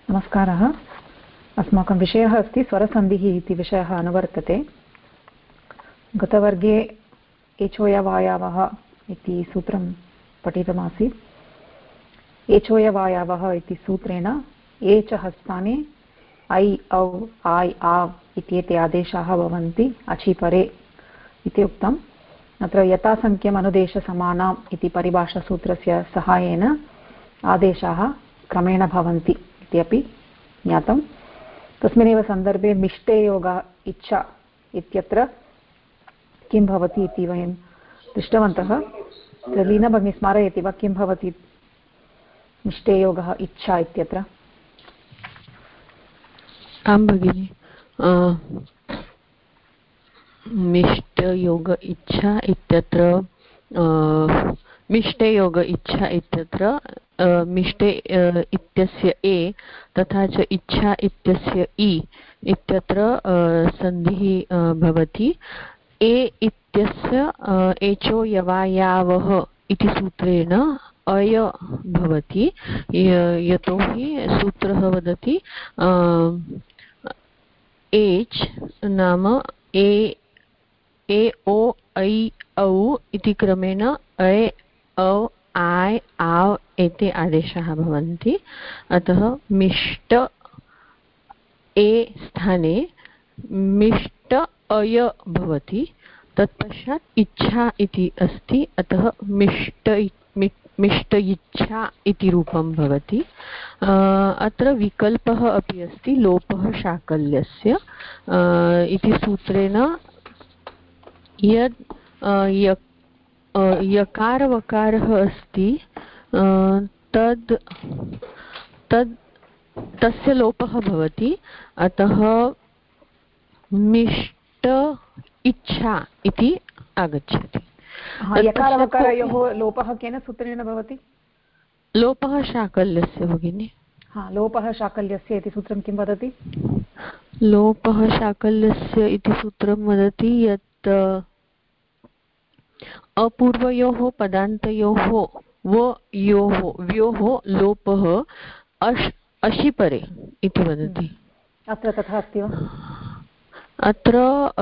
नमस्कारः। अस्माकं विषयः अस्ति स्वरसन्धिः इति विषयः अनुवर्तते। गतवर्गे एचोयवायावः इति सूत्रं पठितमासीत्। एचोयवायावः इति सूत्रेण ए च हस्ताने ऐ औ आय् आव् इत्येते आदेशाः भवन्ति अचिपरे इति उक्तम्। अत्र यथासङ्ख्यम् अनुदेशसमानाम् इति परिभाषासूत्रस्य सहायेन आदेशाः क्रमेण भवन्ति इत्यपि ज्ञातं। तस्मिन्नेव सन्दर्भे मिष्टे योगः इच्छा इत्यत्र किं भवति इति वयं दृष्टवन्तः। लीना भगिनी स्मारयति वा किं भवति मिष्टे योगः इच्छा इत्यत्र? आं भगिनि, मिष्टयोग इच्छा इत्यत्र मिष्टयोग इच्छा इत्यत्र मिष्टे इत्यस्य ए तथा च इच्छा इत्यस्य इ इत्यत्र सन्धिः भवति। ए इत्यस्य एचो यवायावः इति सूत्रेण अय भवति, यतोहि सूत्रः वदति एच् नाम ए ओ ऐ औ इति क्रमेण ऐ औ आय् आव् एते आदेशाः भवन्ति। अतः मिष्ट ए स्थाने मिष्ट अय भवति। तत्पश्चात् इच्छा इति अस्ति, अतः मिष्ट इच्छा इति रूपं भवति। अत्र विकल्पः अपि अस्ति, लोपः शाकल्यस्य इति सूत्रेण यद् यकारवकारः अस्ति तस्य लोपः भवति। अतः मिष्ट इच्छा इति आगच्छति। यकारवकारयोः लोपः केन सूत्रेण भवति? लोपः शाकल्यस्य भगिनि। लोपः शाकल्यस्य इति सूत्रं किं वदति? लोपः शाकल्यस्य इति सूत्रं वदति यत् अपूर्वयोः पदान्तयोः व्योः लोपः अशिपरे इति वदति। अत्र तथा अस्ति वा? अत्र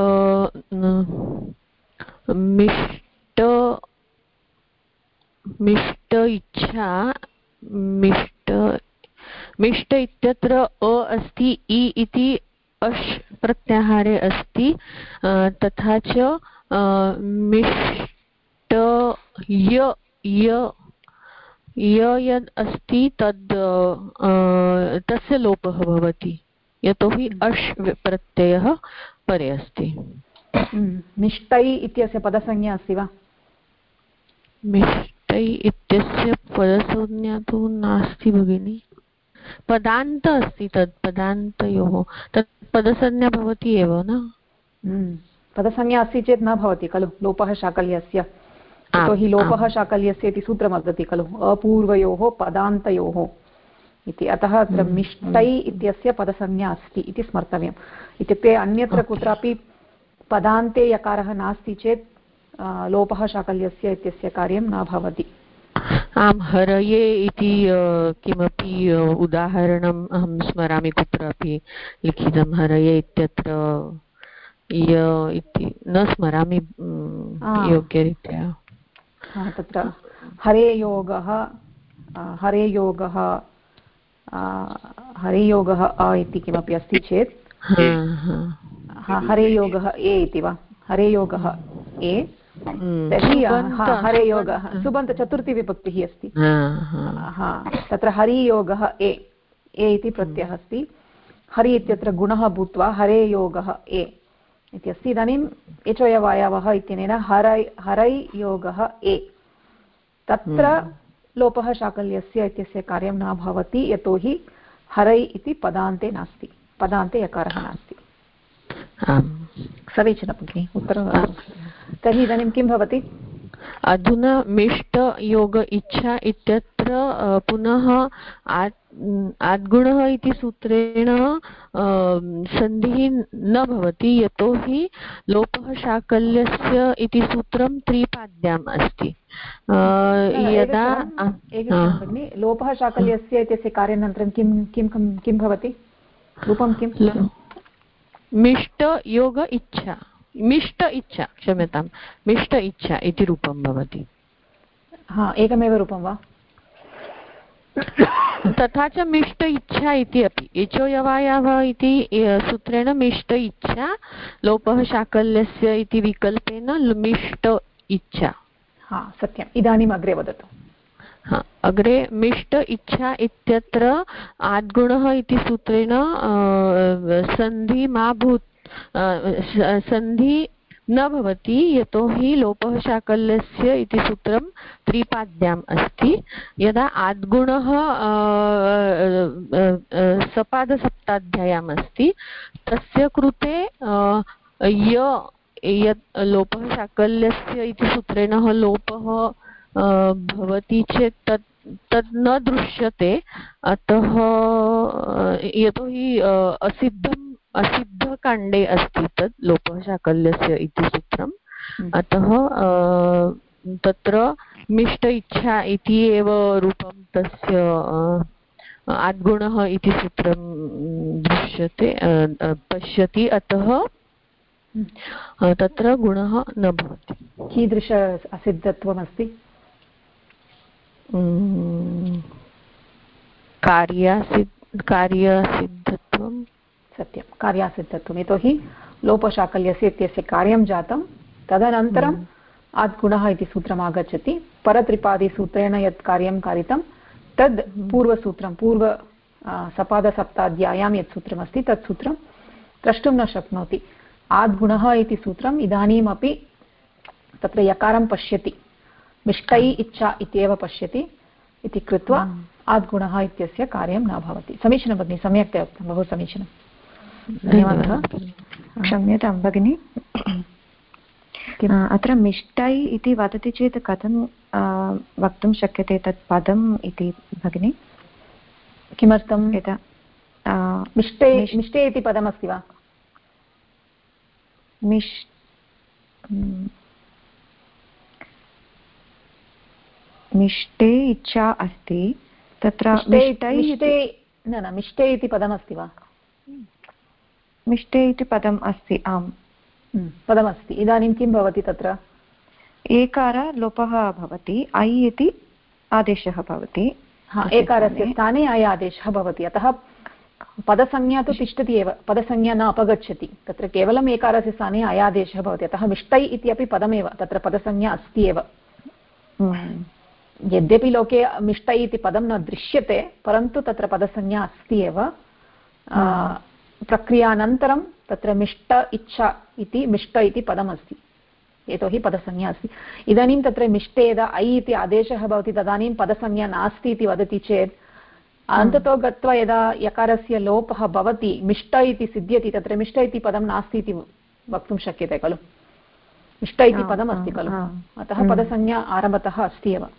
मिष्ट इच्छा मिष्ट इत्यत्र अ अस्ति, इ इति अश् प्रत्याहारे अस्ति, तथा च मिष्ट यद् अस्ति तद् तस्य लोपः भवति, यतोहि अश् प्रत्ययः परे अस्ति। मिष्टै इत्यस्य पदसंज्ञा अस्ति वा? मिष्टै इत्यस्य पदसंज्ञा तु नास्ति भगिनि। पदान्त अस्ति, तत् पदान्तयोः तत् पदसंज्ञा भवति एव न? पदसंज्ञा अस्ति चेत् न भवति खलु लोपः शाकल्यस्य। यतोहि लोपः शाकल्यस्य इति सूत्रं वदति खलु अपूर्वयोः पदान्तयोः इति। अतः अत्र मिष्टै इत्यस्य पदसंज्ञा अस्ति इति स्मर्तव्यम्। इत्युक्ते अन्यत्र कुत्रापि पदान्ते यकारः नास्ति चेत् लोपः शाकल्यस्य इत्यस्य कार्यं न भवति। आम्, हरये इति किमपि उदाहरणम् अहं स्मरामि, कुत्रापि लिखितं हरये इत्यत्र य इति न स्मरामि योग्यरीत्या। तत्र हरे योगः अ इति किमपि अस्ति चेत् हरे योगः ए इति वा? हरे योगः ए तर्हि हरे योगः सुबन्त चतुर्थी विभक्तिः अस्ति। तत्र हरियोगः ए इति प्रत्ययः अस्ति। हरि इत्यत्र गुणः भूत्वा हरे योगः ए इति अस्ति। इदानीम् एचोयवायावः इत्यनेन हरै योगः ए, तत्र लोपः शाकल्यस्य इत्यस्य कार्यं न भवति, यतोहि हरै इति पदान्ते नास्ति, पदान्ते यकारः नास्ति। समीचीनं भगिनि, उत्तरं। तर्हि इदानीं किं भवति? अधुना मिष्ट योग इच्छा इत्यत्र पुनः आद्गुणः इति सूत्रेण सन्धिः न भवति, यतोहि लोपः शाकल्यस्य इति सूत्रं त्रिपाद्याम् अस्ति। यदा लोपः शाकल्यस्य इत्यस्य कार्यानन्तरं किं भवति? रूपं किं? मिष्ट योग इच्छा, मिष्ट इच्छा, क्षम्यतां, मिष्ट इच्छा इति रूपं भवति। हा, एकमेव रूपं वा? तथा च मिष्ट इच्छा इति अपि एचोयवायावः इति सूत्रेण मिष्ट इच्छा, लोपः शाकल्यस्य इति विकल्पेन मिष्ट इच्छा। हा, सत्यम्। इदानीम् अग्रे वदतु। अग्रे मिष्ट इच्छा इत्यत्र आद्गुणः इति सूत्रेण सन्धि मा भूत् सन्धि न भवति, यतोहि लोपः शाकल्यस्य इति सूत्रं त्रिपाद्याम् अस्ति। यदा आद्गुणः सपादसप्ताध्याय्याम् अस्ति, तस्य कृते यत् लोपः शाकल्यस्य इति सूत्रेण लोपः भवति चेत् तद् न दृश्यते। अतः यतोहि असिद्धकाण्डे अस्ति तद् लोपः शाकल्यस्य इति सूत्रम्, अतः तत्र मिष्ट इच्छा इति एव रूपं तस्य आद्गुणः इति सूत्रं दृश्यते पश्यति, अतः तत्र गुणः न भवति। कीदृश असिद्धत्वमस्ति? कार्यसिद्धत्वं। सत्यं, कार्यासिद्धत्वं। यतोहि लोपशाकल्यस्य इत्यस्य कार्यं जातं, तदनन्तरम् आद्गुणः इति सूत्रम् आगच्छति। परत्रिपादिसूत्रेण यत् कार्यं कारितं तद् पूर्वसूत्रं, सपादसप्ताध्याय्यां यत् सूत्रमस्ति तत् सूत्रं द्रष्टुं न शक्नोति। आद्गुणः इति सूत्रम् इदानीमपि तत्र यकारं पश्यति, मिष्टै इच्छा इत्येव पश्यति इति कृत्वा आद्गुणः इत्यस्य कार्यं न भवति। समीचीनं भगिनि, सम्यक्तया उक्तं, बहु समीचीनं, धन्यवादः। क्षम्यतां भगिनि, अत्र मिष्टै इति वदति चेत् कथं वक्तुं शक्यते तत् पदम् इति भगिनि? किमर्थं? मिष्टे इति पदमस्ति वा? मिष्टे इच्छा अस्ति, तत्र मिष्टे इति पदमस्ति वा? मिष्टे इति पदम् अस्ति, आम् पदमस्ति। इदानीं किं भवति तत्र? एकार लोपः भवति, ऐ इति आदेशः भवति। एकारस्य स्थाने ऐ आदेशः भवति, अतः पदसंज्ञा तु तिष्ठति एव, पदसंज्ञा न अपगच्छति, तत्र केवलम् एकारस्य स्थाने ऐ आदेशः भवति। अतः मिष्टै इत्यपि पदमेव, तत्र पदसंज्ञा अस्ति एव। यद्यपि लोके मिष्टै इति पदं न दृश्यते, परन्तु तत्र पदसंज्ञा अस्ति एव। प्रक्रियानन्तरं तत्र मिष्ट इच्छा इति मिष्ट इति पदमस्ति, यतोहि पदसंज्ञा अस्ति। इदानीं तत्र मिष्टे यदा ऐ इति आदेशः भवति तदानीं पदसंज्ञा नास्ति इति वदति चेत् अन्ततो गत्वा यदा यकारस्य लोपः भवति, मिष्ट इति सिद्ध्यति, तत्र मिष्ट इति पदं नास्ति इति वक्तुं शक्यते खलु। मिष्ट इति पदम् अस्ति खलु, अतः पदसंज्ञा आरम्भतः अस्ति एव।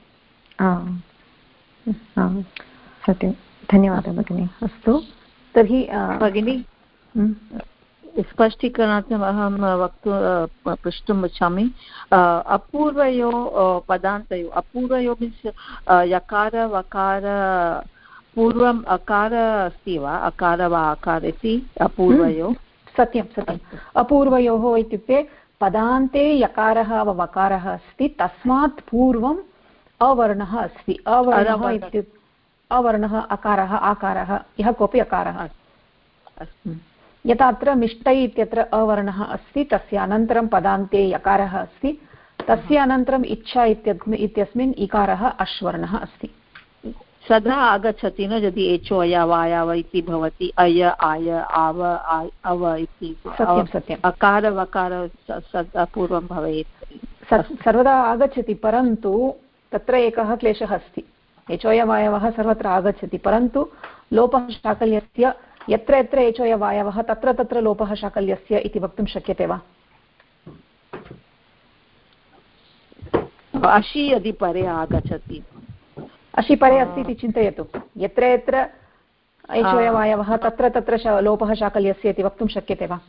सत्यं, धन्यवादः भगिनि। अस्तु, तर्हि भगिनि स्पष्टीकरणार्थम् अहं पृष्टुम् इच्छामि। अपूर्वयोः पदान्तयोः, अपूर्वयोः मीन्स् यकार वकार पूर्वम् अकार अस्ति वा, अकार वा आकार इति अपूर्वयोः? सत्यं सत्यम्, अपूर्वयोः इत्युक्ते पदान्ते यकारः वा वकारः अस्ति, तस्मात् पूर्वम् अवर्णः अस्ति। अवर्णः इत्युक्ते अवर्णः अकारः आकारः, यः कोऽपि अकारः अस्ति। यथा अत्र मिष्टै इत्यत्र अवर्णः अस्ति, तस्य अनन्तरं पदान्ते यकारः अस्ति, तस्य अनन्तरम् इच्छा इत्यस्मिन् इकारः अश्वर्णः अस्ति। सदा आगच्छति न, यदि एचो अय वायाव इति भवति, अय आय आव अव इति। सत्यं सत्यम्, अकार वकार सदा पूर्वं भवेत्, सर्वदा आगच्छति, परन्तु तत्र एकः क्लेशः अस्ति। एचोयवायवः सर्वत्र आगच्छति, परन्तु लोपः शाकल्यस्य यत्र यत्र एचोयवायवः तत्र तत्र लोपः शाकल्यस्य इति वक्तुं शक्यते वा? अशि यदि परे आगच्छति, अशि परे अस्ति इति चिन्तयतु। यत्र यत्र ऐचोयवायवः तत्र तत्र लोपः शाकल्यस्य इति वक्तुं शक्यते वा?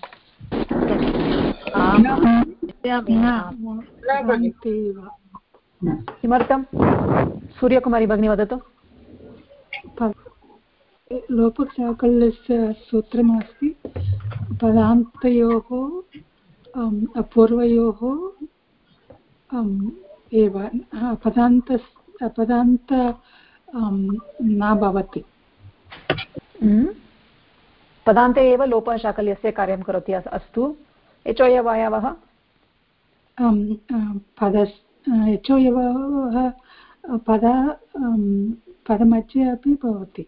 किमर्थं? सूर्यकुमारी भगिनी वदतु। लोपशाकल्यस्य सूत्रमस्ति पदान्तयोः पूर्वयोः एव पदान्त न भवति। पदान्ते एव लोपः शाकल्यस्य कार्यं करोति। अस्तु, एचोयवायवः एचोयवः पदमध्ये अपि भवति।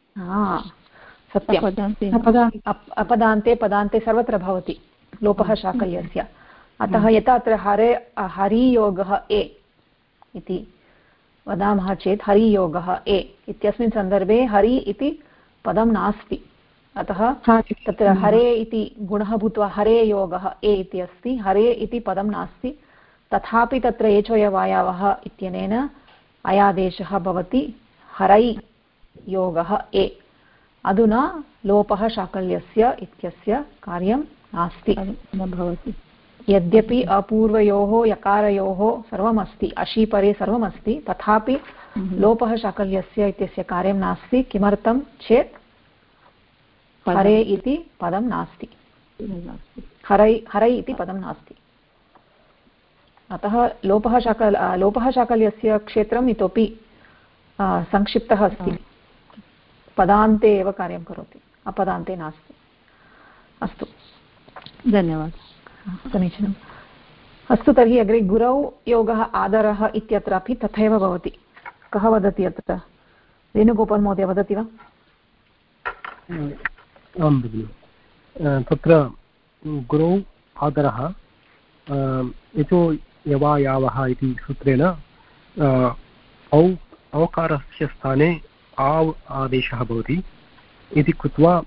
सत्यं, अपदान्ते पदान्ते सर्वत्र भवति लोपः शाकल्यस्य। अतः यथा अत्र हरियोगः ए इति वदामः चेत् हरियोगः ए इत्यस्मिन् सन्दर्भे हरि इति पदं नास्ति। अतः तत्र हरे इति गुणः भूत्वा हरे योगः ए इति अस्ति, हरे इति पदं नास्ति। तथापि तत्र एचोयवायवः इत्यनेन अयादेशः भवति हरै योगः ए। अधुना लोपः शाकल्यस्य इत्यस्य कार्यं नास्ति, न भवति। यद्यपि अपूर्वयोः यकारयोः सर्वमस्ति, अशि परे सर्वमस्ति, तथापि लोपः शाकल्यस्य इत्यस्य कार्यं नास्ति। किमर्थं चेत् हरे इति पदं नास्ति, हरै इति पदं नास्ति। अतः लोपः शाकल्यस्य क्षेत्रम् इतोपि संक्षिप्तः अस्ति। पदान्ते एव कार्यं करोति, अपदान्ते नास्ति। अस्तु, धन्यवादः। समीचीनम्। अस्तु, तर्हि अग्रे गुरौ योगः आदरः इत्यत्रापि तथैव भवति। कः वदति अत्र? वेणुगोपाल् महोदय वदति वा? आं भगिनि, तत्र गुरौ आदरः यतो यवायावः इति सूत्रेण औकारस्य स्थाने आव् आदेशः भवति इति कृत्वा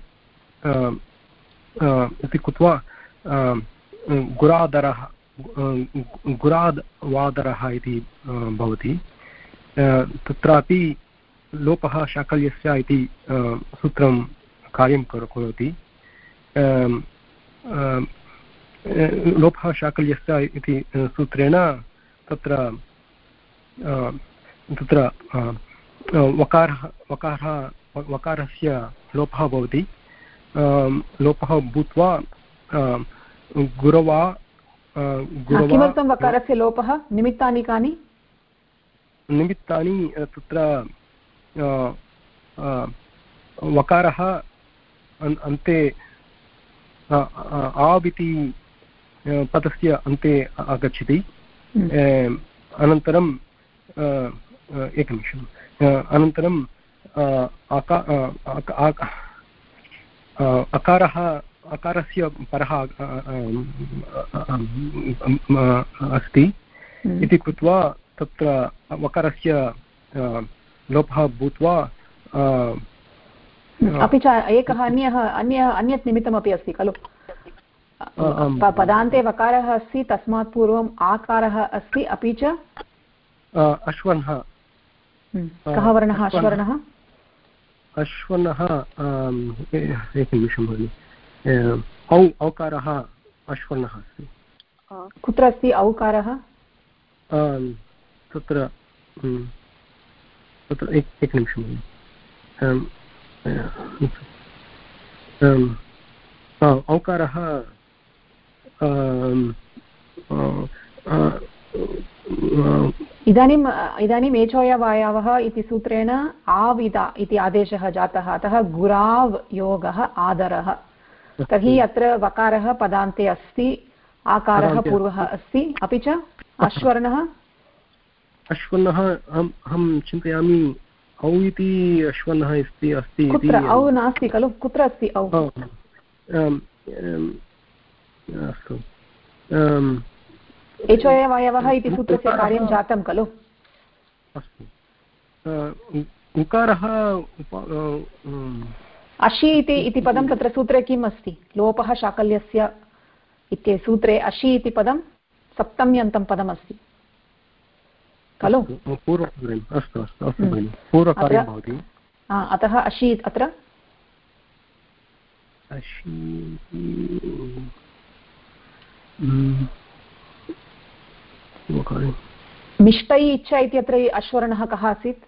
गुरादरः गुराद्वादरः इति भवति। तत्रापि लोपः शाकल्यस्य इति सूत्रं कार्यं करोति। लोपः शाकल्यस्य इति सूत्रेण तत्र वकारस्य लोपः भवति। लोपः भूत्वा गुरवा किमर्थं वकारस्य लोपः? निमित्तानि कानि? निमित्तानि तत्र वकारः अन्ते आव् इति पदस्य अन्ते आगच्छति। अनन्तरं एकनिमिषम्, अनन्तरं अकारस्य परः अस्ति इति कृत्वा तत्र वकारस्य लोपः भूत्वा अपि च एकः अन्यत् निमित्तमपि अस्ति खलु। पदान्ते वकारः अस्ति, तस्मात् पूर्वम् आकारः अस्ति, अपि च अश्वर्णः। कः वर्णः अश्वर्णः? अश्वर्णः एकनिमिषं भगिनि, औकारः अश्वर्णः अस्ति। कुत्र अस्ति औकारः? तत्र एकनिमिषं भगिनि, औकारः इदानीम् एचोयवायवः इति सूत्रेण आव् इति आदेशः जातः। अतः गुराव् योगः आदरः। तर्हि अत्र वकारः पदान्ते अस्ति, आकारः पूर्वः अस्ति, अपि च अश्वर्णः। अहं चिन्तयामि औ इति अश्वर्णः अस्ति। कुत्र औ नास्ति खलु? कुत्र अस्ति औ? अस्तु, एचोयवायवः इति सूत्रस्य कार्यं जातं खलु। अस्तु, उकारः अशि इति पदं तत्र सूत्रे किम् अस्ति? लोपः शाकल्यस्य इति सूत्रे अशि इति पदं सप्तम्यन्तं पदमस्ति। खलु? पूर्वकार्यम् अस्तु अस्तु अस्तु भगिनि पूर्वकार्यं भवति। अतः अशी अत्र मिष्टै इच्छा इत्यत्र अश्ववर्णः कः आसीत्?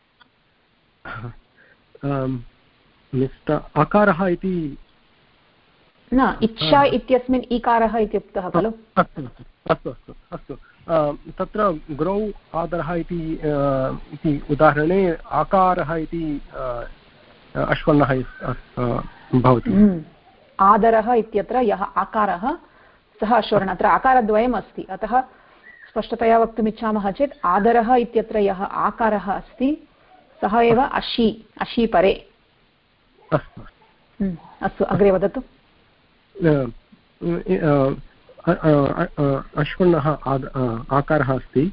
अकारः इति न, इच्छा इत्यस्मिन् ईकारः इति उक्तः खलु? अस्तु अस्तु अस्तु अस्तु तत्र गुरौ आदरः इति उदाहरणे आकारः इति अश्ववर्णः भवति। आदरः इत्यत्र यः आकारः सः अश्ववर्णः। अत्र आकारद्वयम् अस्ति, अतः स्पष्टतया वक्तुम् इच्छामः चेत् आदरः इत्यत्र यः आकारः अस्ति सः एव अशी, अशी परे। अस्तु अग्रे वदतु। अश्ववर्णः आकारः अस्ति,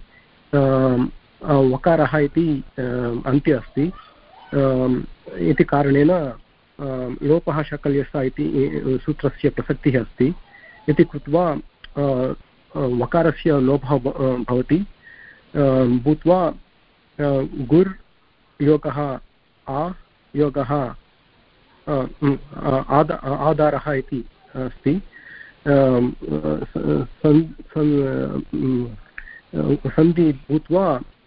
वकारः इति अन्ते अस्ति, इति कारणेन लोपः शकल्यस्य इति सूत्रस्य प्रसक्तिः अस्ति। इति कृत्वा वकारस्य लोपः भवति, भूत्वा गुर् योगः आ योगः आधारः इति अस्ति। सन्धि भूत्वा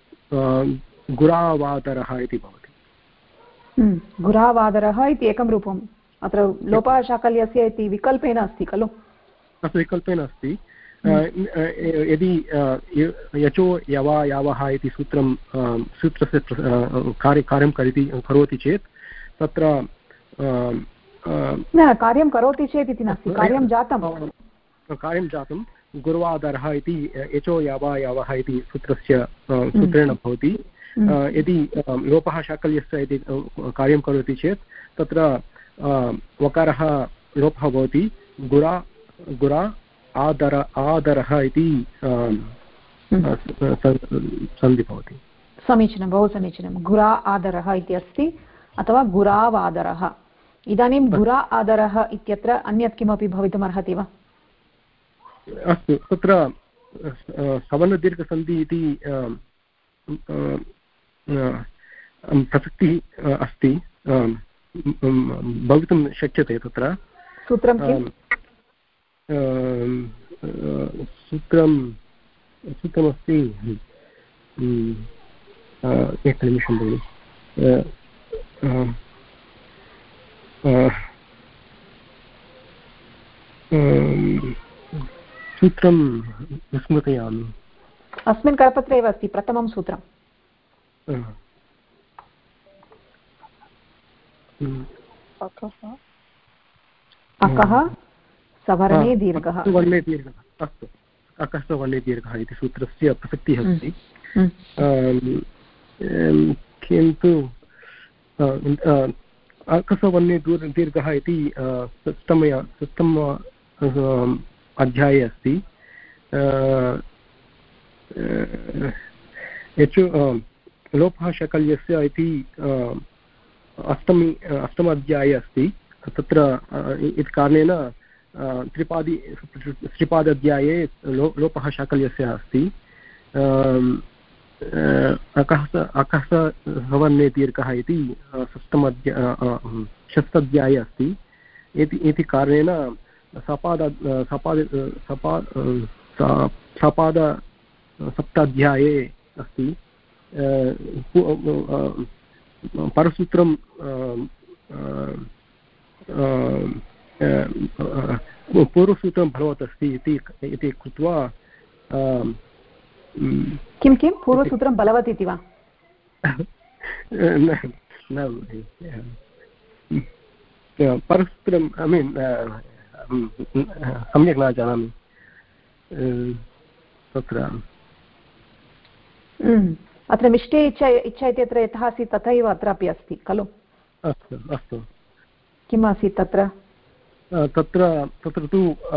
गुरावादरः इति भवति। गुरावादरः इति एकं रूपम्। अत्र लोपः शाकल्यस्य इति विकल्पेन अस्ति खलु? अस्तु, विकल्पेन अस्ति। यदि यचो यवा यावः इति सूत्रस्य कार्यं करोति चेत् तत्र न, कार्यं करोति चेत् इति नास्ति, कार्यं जातं गुर्वादरः इति यचो यावा यावः इति सूत्रेण भवति। यदि लोपः शाकल्यस्य इति कार्यं करोति चेत् तत्र वकारः लोपः भवति, गुरा आदरः इति सन्धि भवति। समीचीनं, बहु समीचीनं। गुरा आदरः इति अस्ति अथवा गुरावादरः। इदानीं गुरा आदरः इत्यत्र अन्यत् किमपि भवितुमर्हति वा? अस्तु, तत्र सवर्णदीर्घसन्धि इति प्रसक्तिः अस्ति, भवितुं शक्यते। तत्र सूत्रं किम्? सूत्रमस्ति, एकनिमिषं भगिनि, सूत्रं विस्मृतयामि। अस्मिन् करपत्रे एव अस्ति प्रथमं सूत्रम्। अकः सवर्णे दीर्घः। अस्तु, अकः सवर्णे दीर्घः इति सूत्रस्य प्रसक्तिः अस्ति। किन्तु अकसवर्णे दीर्घः इति सप्तम अध्याये अस्ति। लोपः शकल्यस्य इति अष्टम अध्याये अस्ति। तत्र इति कारणेन त्रिपादाध्याये लोपः शाकल्यस्य अस्ति। अकः सवर्णे दीर्घः इति षष्ठाध्याये अस्ति। इति कारणेन सपाद सप्ताध्याये अस्ति। परसूत्रं पूर्वसूत्रं बलवत् अस्ति इति कृत्वा किं पूर्वसूत्रं बलवत् इति वा? परसूत्रं सम्यक् न जानामि तत्र। अत्र मिष्टे इच्छा इत्यत्र यथा आसीत् तथैव अत्रापि अस्ति खलु? अस्तु अस्तु। किम् आसीत् तत्र? तत्र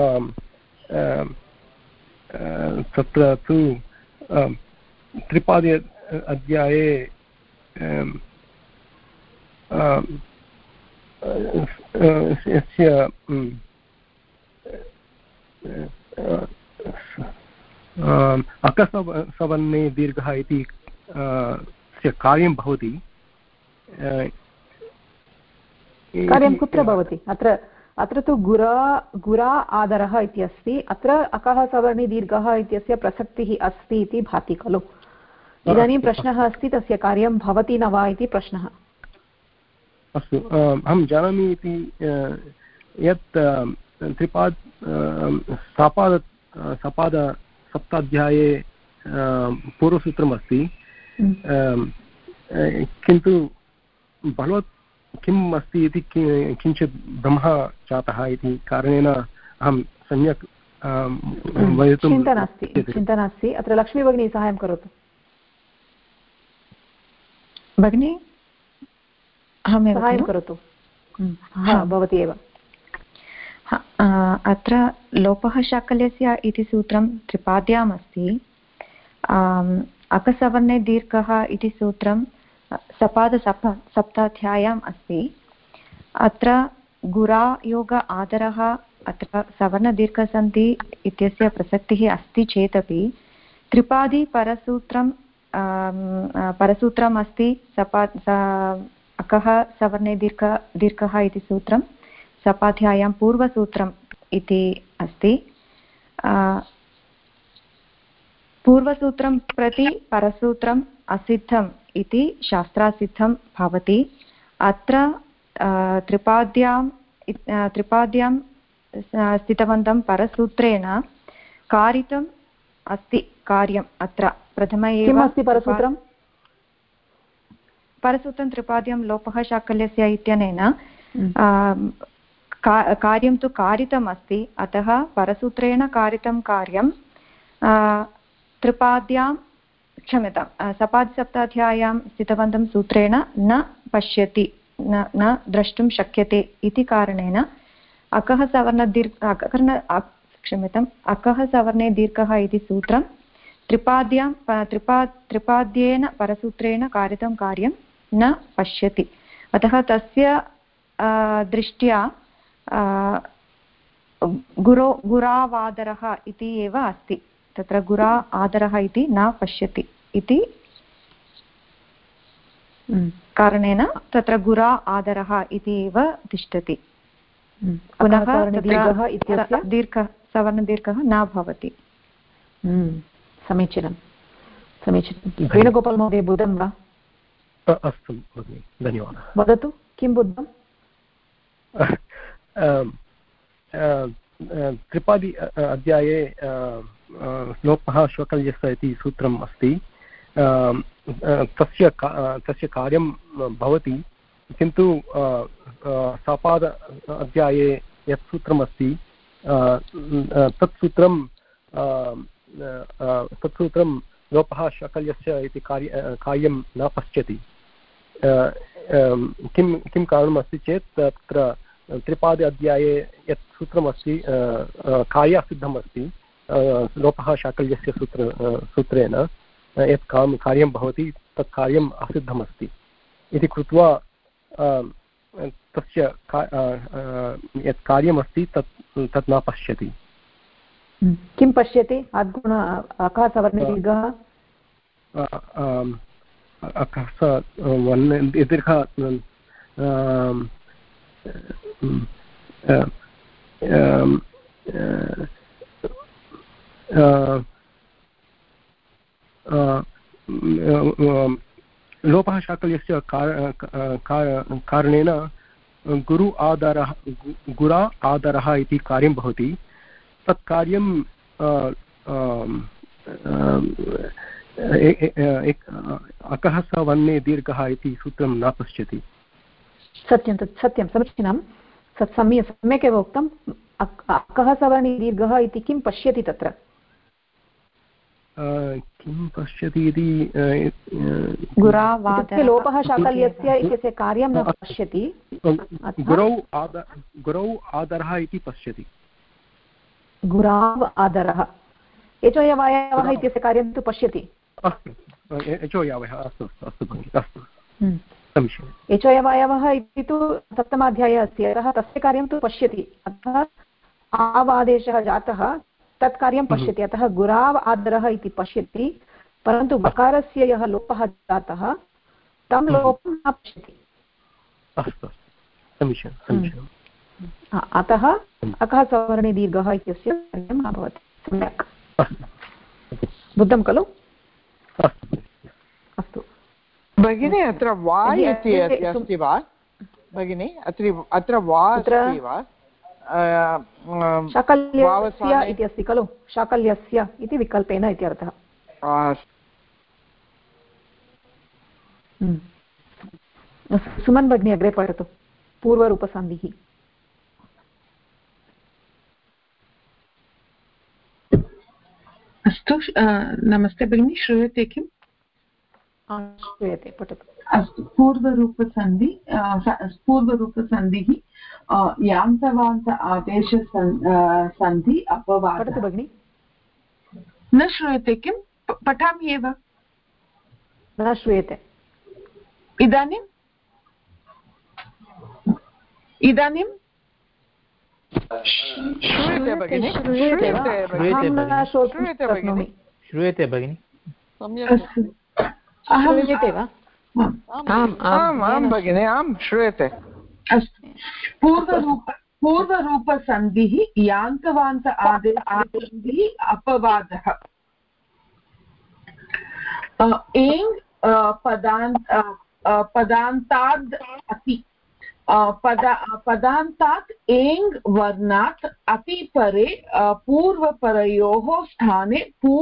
तु त्रिपादे अध्याये अकसवर्णे दीर्घः इति कार्यं भवति। कार्यं कुत्र भवति? अत्र तु गुरा आदरः इति अस्ति। अत्र अकः सवर्णे दीर्घः इत्यस्य प्रसक्तिः अस्ति इति भाति खलु। इदानीं प्रश्नः अस्ति तस्य कार्यं भवति न वा इति प्रश्नः। अस्तु, अहं जानामि इति यत् सप्ताध्याये पूर्वसूत्रमस्ति, किन्तु बलवत् किम् अस्ति इति किञ्चित् भ्रमः जातः इति कारणेन अहं सम्यक् वदितुं चिन्ता नास्ति। अत्र लक्ष्मी भगिनी साहाय्यं करोतु। भगिनी साहाय्यं करोतु। भवती एव। अत्र लोपः शाकल्यस्य इति सूत्रं त्रिपाद्याम् अस्ति। अकसवर्णे दीर्घः इति सूत्रं सपादसप्ताध्याय्याम् अस्ति। अत्र गुरायोग आदरः अत्र सवर्णदीर्घसन्धि इत्यस्य प्रसक्तिः अस्ति चेदपि त्रिपादी परसूत्रम् अस्ति। अकः सवर्णे दीर्घः इति सूत्रं सपाध्याय्यां पूर्वसूत्रम् इति अस्ति। पूर्वसूत्रं प्रति परसूत्रम् असिद्धम् इति शास्त्रासिद्धं भवति। अत्र त्रिपाद्यां स्थितवन्तं परसूत्रेण कारितम् अस्ति कार्यम्। अत्र प्रथम एव अस्ति परसूत्रं त्रिपाद्यां लोपः शाकल्यस्य इत्यनेन कार्यं तु कारितम् अस्ति। अतः परसूत्रेण कारितं कार्यं त्रिपाद्यां क्षम्यतां सपादिसप्ताध्याय्यां स्थितवन्तं सूत्रेण न पश्यति, न द्रष्टुं शक्यते इति कारणेन अकः सवर्णे दीर्घः इति सूत्रं त्रिपाद्येन परसूत्रेण कारितं कार्यं न पश्यति। अतः तस्य दृष्ट्या गुरावादरः इति एव अस्ति। तत्र गुरा आदरः इति न पश्यति इति कारणेन तत्र गुरा आदरः इति एव तिष्ठति। पुनः सवर्णदीर्घः न भवति। समीचीनं। वेणुगोपाल महोदय, बुद्धं वा? अस्तु भगिनि, धन्यवादः। वदतु, किं बुद्धं? त्रिपादी अध्याये लोपः शाकल्यस्य इति सूत्रम् अस्ति। तस्य कार्यं भवति, किन्तु सपाद अध्याये यत् सूत्रमस्ति तत् सूत्रं लोपः शाकल्यस्य इति कार्यं न पश्यति। किं कारणमस्ति चेत् तत्र त्रिपाद अध्याये यत् सूत्रमस्ति कार्यासिद्धम् अस्ति। लोपः शाकल्यस्य सूत्रेण यत् कार्यं भवति तत् कार्यम् असिद्धमस्ति इति कृत्वा तस्य यत् कार्यमस्ति तत् न पश्यति। किं पश्यति? अद्गुण अकः सवर्णे दीर्घः दीर्घः लोपः शाकल्यस्य कारणेन गुरा आदरः इति कार्यं भवति। तत् कार्यं अकः सवर्णे दीर्घः इति सूत्रं न पश्यति। सत्यं, तत् सत्यं, समीचीनं। तत् सम्यक् एव उक्तम्। अकः सवर्णे दीर्घः इति किं पश्यति तत्र? किं पश्यति इति लोपः शाकल्यस्य इत्यस्य कार्यं न पश्यति। गुरौ आदरः इति पश्यति। गुराव आदरः, एचोयवायवः इत्यस्य कार्यं तु पश्यति। अस्तु, एचोयवः, अस्तु भगिनि, अस्तु समीचीनम्। एचोयवायवः इति तु सप्तमाध्याये अस्ति, अतः तस्य कार्यं तु पश्यति। अतः आवादेशः जातः तत् कार्यं पश्यति। अतः गुराव् आदरः इति पश्यति, परन्तु बकारस्य यः लोपः जातः तं लोपं न पश्यति। अतः अकः सवर्णे दीर्घः इत्यस्य कार्यं न भवति। सम्यक् बुद्धं खलु? अस्तु भगिनी, अत्र वा इति अस्ति वा भगिनी? अत्र वा अस्ति वा? शाकल्यस्य इति अस्ति खलु? शाकल्यस्य इति विकल्पेन इति अर्थः। सुमन् भगिनी अग्रे पठतु। पूर्वरूपसन्धिः। अस्तु, नमस्ते भगिनी, श्रूयते किम्? श्रूयते, पठतु। अस्तु, पूर्वरूपसन्धिः यान्तवान्त आदेश सन्धि अपवादः। पठतु भगिनि। न श्रूयते किं? पठामि एव। न श्रूयते। इदानीं श्रूयते भगिनि? श्रूयते भगिनि? श्रूयते वा? आम् भगिनि, आं श्रूयते। अस्तु, पूर्वरूपसन्धिः यान्तवान्त आदेशसन्धिः अपवादः। एङ् पदान्ताद् अति पदान्तात् एङ् वर्णात् अति परे पूर्वपरयोः स्थाने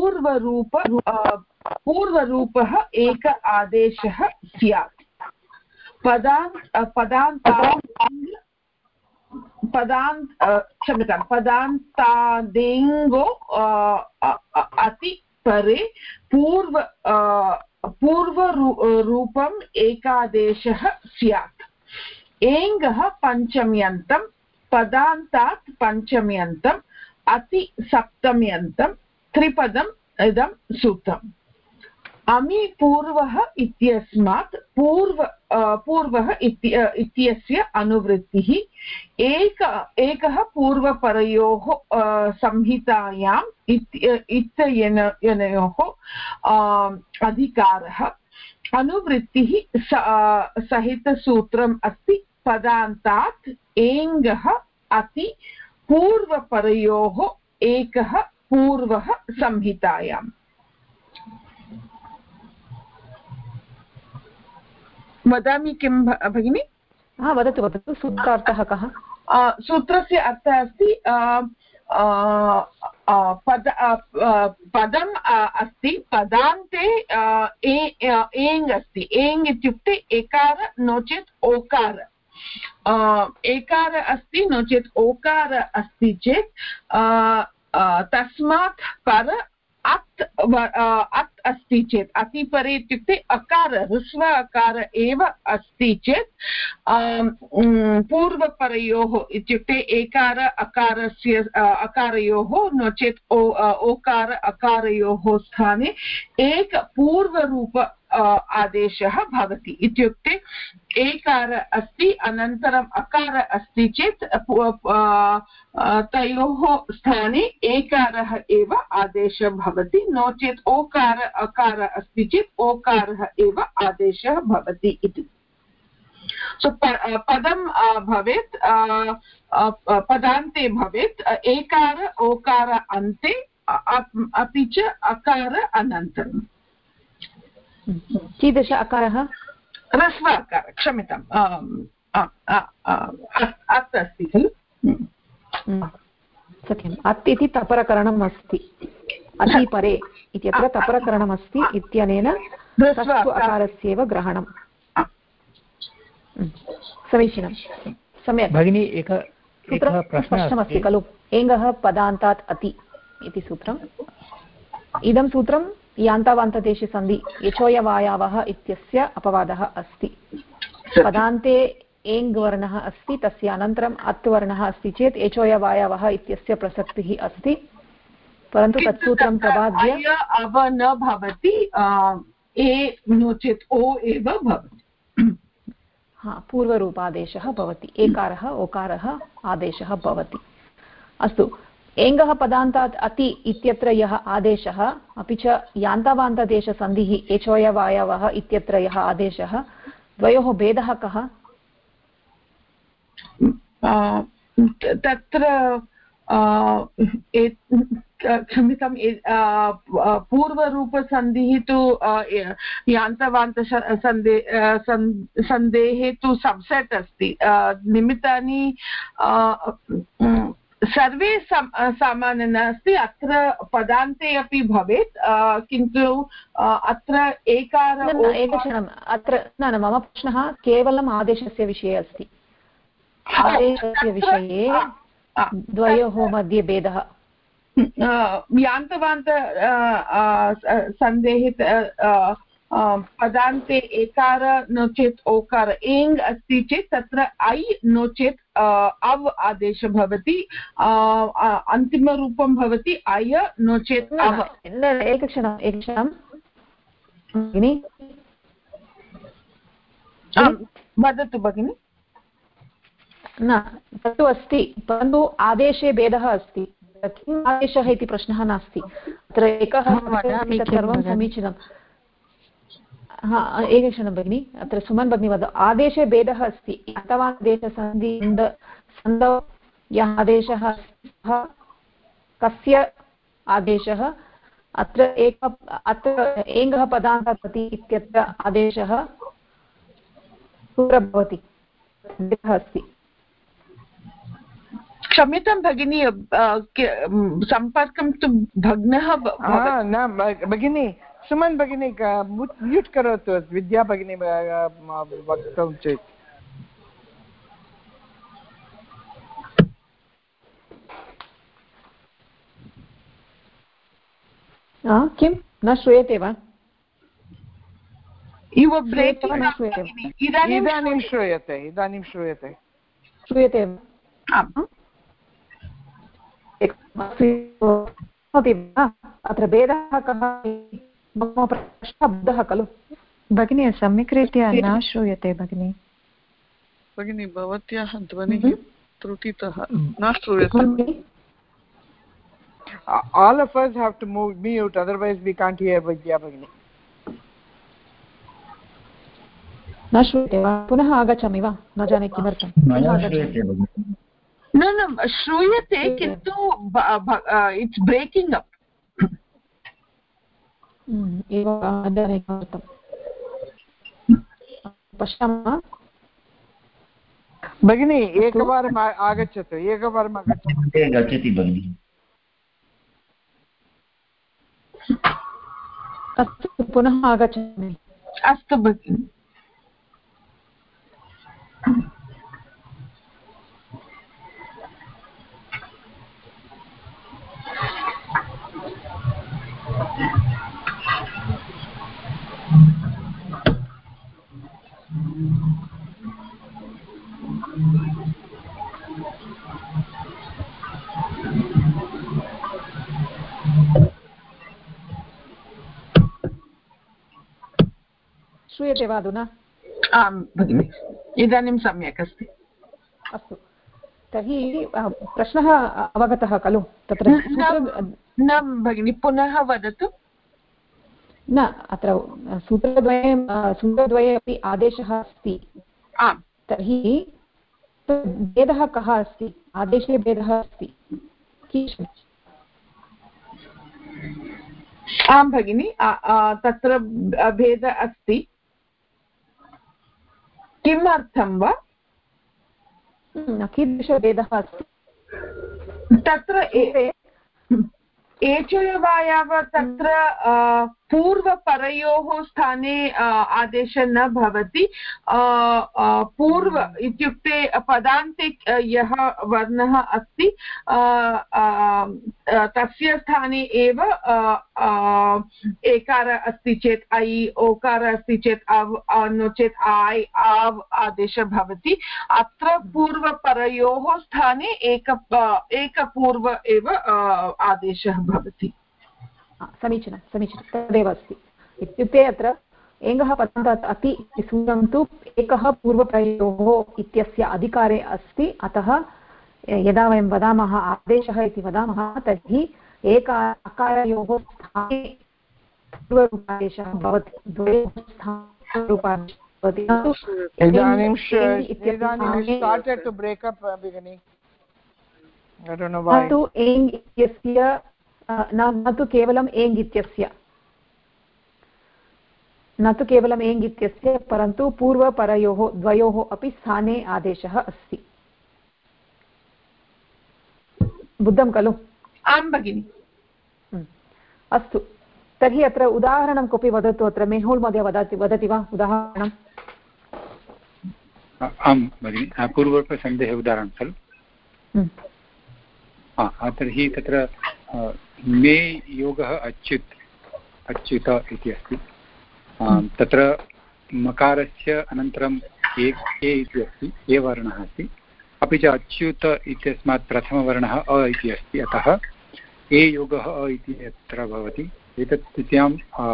पूर्वरूपः एक आदेशः स्यात्। पदान्तादेङ्गो अति परे पूर्वरूपम् एकादेशः स्यात्। एङ्गः पञ्चम्यन्तं, पदान्तात् पञ्चम्यन्तम्, अति सप्तम्यन्तं, त्रिपदम् इदं सूत्रम्। अमि पूर्वः इत्यस्मात् पूर्वः इत्यस्य अनुवृत्तिः एकः पूर्वपरयोः संहितायाम् इत्यनयोः अधिकारः। अनुवृत्तिः सहितसूत्रम् अस्ति। पदान्तात् एङ्गः अति पूर्वपरयोः एकः पूर्वः संहितायाम्। वदामि किं भगिनि? वदतु वदतु। सूत्रार्थः कः? सूत्रस्य अर्थः अस्ति पदम् अस्ति, पदान्ते एङ् अस्ति। एङ् इत्युक्ते एकार नो चेत् ओकार। एकार अस्ति नो चेत् ओकार अस्ति चेत् तस्मात् पर अत् अस्ति चेत्, अतिपरे इत्युक्ते अकार, ह्रस्व अकार एव अस्ति चेत् पूर्वपरयोः इत्युक्ते एकार अकारस्य अकारयोः नो चेत् ओकार अकारयोः स्थाने एक पूर्वरूप आदेशः भवति। इत्युक्ते एकार अस्ति अनन्तरम् अकार अस्ति चेत् तयोः स्थाने एकारः एव आदेशः भवति। नो चेत् ओकार अकार अस्ति चेत् ओकारः एव आदेशः भवति इति। सो पदं भवेत्, पदान्ते भवेत् एकार ओकार अन्ते अपि च अकार अनन्तरम्। कीदृश अकारः? ह्रस्व अकारः, क्षम्यताम्, अत् अस्ति खलु? सत्यम्। अत् इति तपरकरणम् अस्ति। अतिपरे इत्यत्र तपरकरणम् अस्ति इत्यनेन ह्रस्व अकारस्यैव ग्रहणम्। समीचीनं, सम्यक् भगिनी। एकः प्रश्नमस्ति खलु? एङ्गः पदान्तात् अति इति सूत्रम्। इदं सूत्रं यान्तावान्तदेशसन्धि यचोयवायावः इत्यस्य अपवादः अस्ति। पदान्ते एङ् वर्णः अस्ति, तस्य अनन्तरम् अत् वर्णः अस्ति चेत् एचोयवायावः इत्यस्य प्रसक्तिः अस्ति, परन्तु तत्सूत्रं प्रबाद्य अव न भवति, ए नो चेत् ओ एव भवति। पूर्वरूपादेशः भवति। एकारः ओकारः आदेशः भवति। अस्तु, एङ्गः पदान्तात् अति इत्यत्र यः आदेशः अपि च यान्तावान्तदेशसन्धिः एचोयवायवः इत्यत्र यः आदेशः द्वयोः भेदः कः? तत्र क्षम्यतां पूर्वरूपसन्धिः तु यान्तवान्त सन्धेः तु सबसेट् अस्ति निमित्तानि सर्वे सामान्य नास्ति अत्र पदान्ते अपि भवेत् किन्तु अत्र एकक्षणम् अत्र न मम प्रश्नः केवलम् आदेशस्य विषये अस्ति आदेशस्य विषये द्वयोः मध्ये भेदः यान्तवान्त सन्धेः पदान्ते एकार नो चेत् ओकार एङ् अस्ति चेत् तत्र ऐ नो चेत् अव् आदेशः भवति अन्तिमरूपं भवति अय नो चेत् अव एकक्षणं भगिनि वदतु भगिनि न तत्तु अस्ति परन्तु आदेशे भेदः अस्ति किम् आदेशः इति प्रश्नः नास्ति अत्र एकः सर्वं समीचीनं एकक्षणं भगिनि अत्र सुमन् भगिनी वद आदेशे भेदः अस्ति अथवा सन्धौ यः आदेशः कस्य आदेशः अत्र एङ्गः पदान्तात् अति इत्यत्र आदेशः कुत्र भवति भेदः अस्ति क्षम्यतां भगिनी सम्पर्कं तु भग्नः न भगिनी सुमन् भगिनी म्यूट् करोतु विद्या भगिनी वक्तुं चेत् किं न श्रूयते वा इदानीं श्रूयते श्रूयते अत्र भेदः कः मम प्रश्नः बुद्धः खलु भगिनी सम्यक् रीत्या न श्रूयते भगिनी भवत्याः ध्वनिः त्रुटितः न श्रूयते all of us have to mute otherwise we can't hear Vidya Bhagini न श्रूयते वा पुनः आगच्छामि वा न जाने किमर्थं न श्रूयते किन्तु इट्स् ब्रेकिङ्ग् अप् एव न जाने किमर्थं पश्यामः भगिनी एकवारम् आगच्छतु गच्छति भगिनी अस्तु पुनः आगच्छामि अस्तु भगिनि श्रूयते वा अधुना? आं भगिनि इदानीं सम्यक् अस्ति। अस्तु तर्हि प्रश्नः अवगतः खलु? तत्र न भगिनि पुनः वदतु। न अत्र सूत्रद्वये अपि आदेशः अस्ति। आम् तर्हि भेदः कः अस्ति? आदेशे भेदः अस्ति कीदृशः? आं भगिनि तत्र भेदः अस्ति। किमर्थं वा? कीदृशभेदः अस्ति? तत्र एचोयवायाव तत्र पूर्वपरयोः स्थाने आदेशः न भवति। पूर्व इत्युक्ते पदान्ते यः वर्णः अस्ति तस्य स्थाने एव एकार अस्ति चेत् ऐ, ओकार अस्ति चेत् अव्, नो चेत् आय् आव् आदेशः भवति। अत्र पूर्वपरयोः स्थाने एकपूर्व एव आदेशः भवति। समीचीनं तदेव अस्ति। इत्युक्ते अत्र एङ्गः पदान्तात् अति सूत्रं तु एकः पूर्वप्रयोगः इत्यस्य अधिकारे अस्ति। अतः यदा वयं वदामः आदेशः इति वदामः तर्हि अकारयोः स्थाने पूर्वरूपादेशः भवति, द्वयोः स्थाने रूपादेशः भवति। इदानीं started to break up beginning. I don't know why. तु एङ् इत्यस्य न तु केवलम् एङ् इत्यस्य, न तु केवलम् एङ् इत्यस्य, परन्तु पूर्वपरयोः द्वयोः अपि स्थाने आदेशः अस्ति। बुद्धं खलु? आं भगिनि। अस्तु, तर्हि अत्र उदाहरणं कोऽपि वदतु। अत्र मेहुल् महोदय वदति वा उदाहरणम्? आं भगिनि, पूर्वरूपसन्धेः उदाहरणं खलु? तर्हि तत्र मे योगः अच्युत इति अस्ति। तत्र मकारस्य अनन्तरम् ए इति अस्ति, ए वर्णः अस्ति, अपि च अच्युत इत्यस्मात् प्रथमवर्णः अ इति अस्ति, अतः ए योगः अ इति अत्र भवति। एतत् स्थित्यां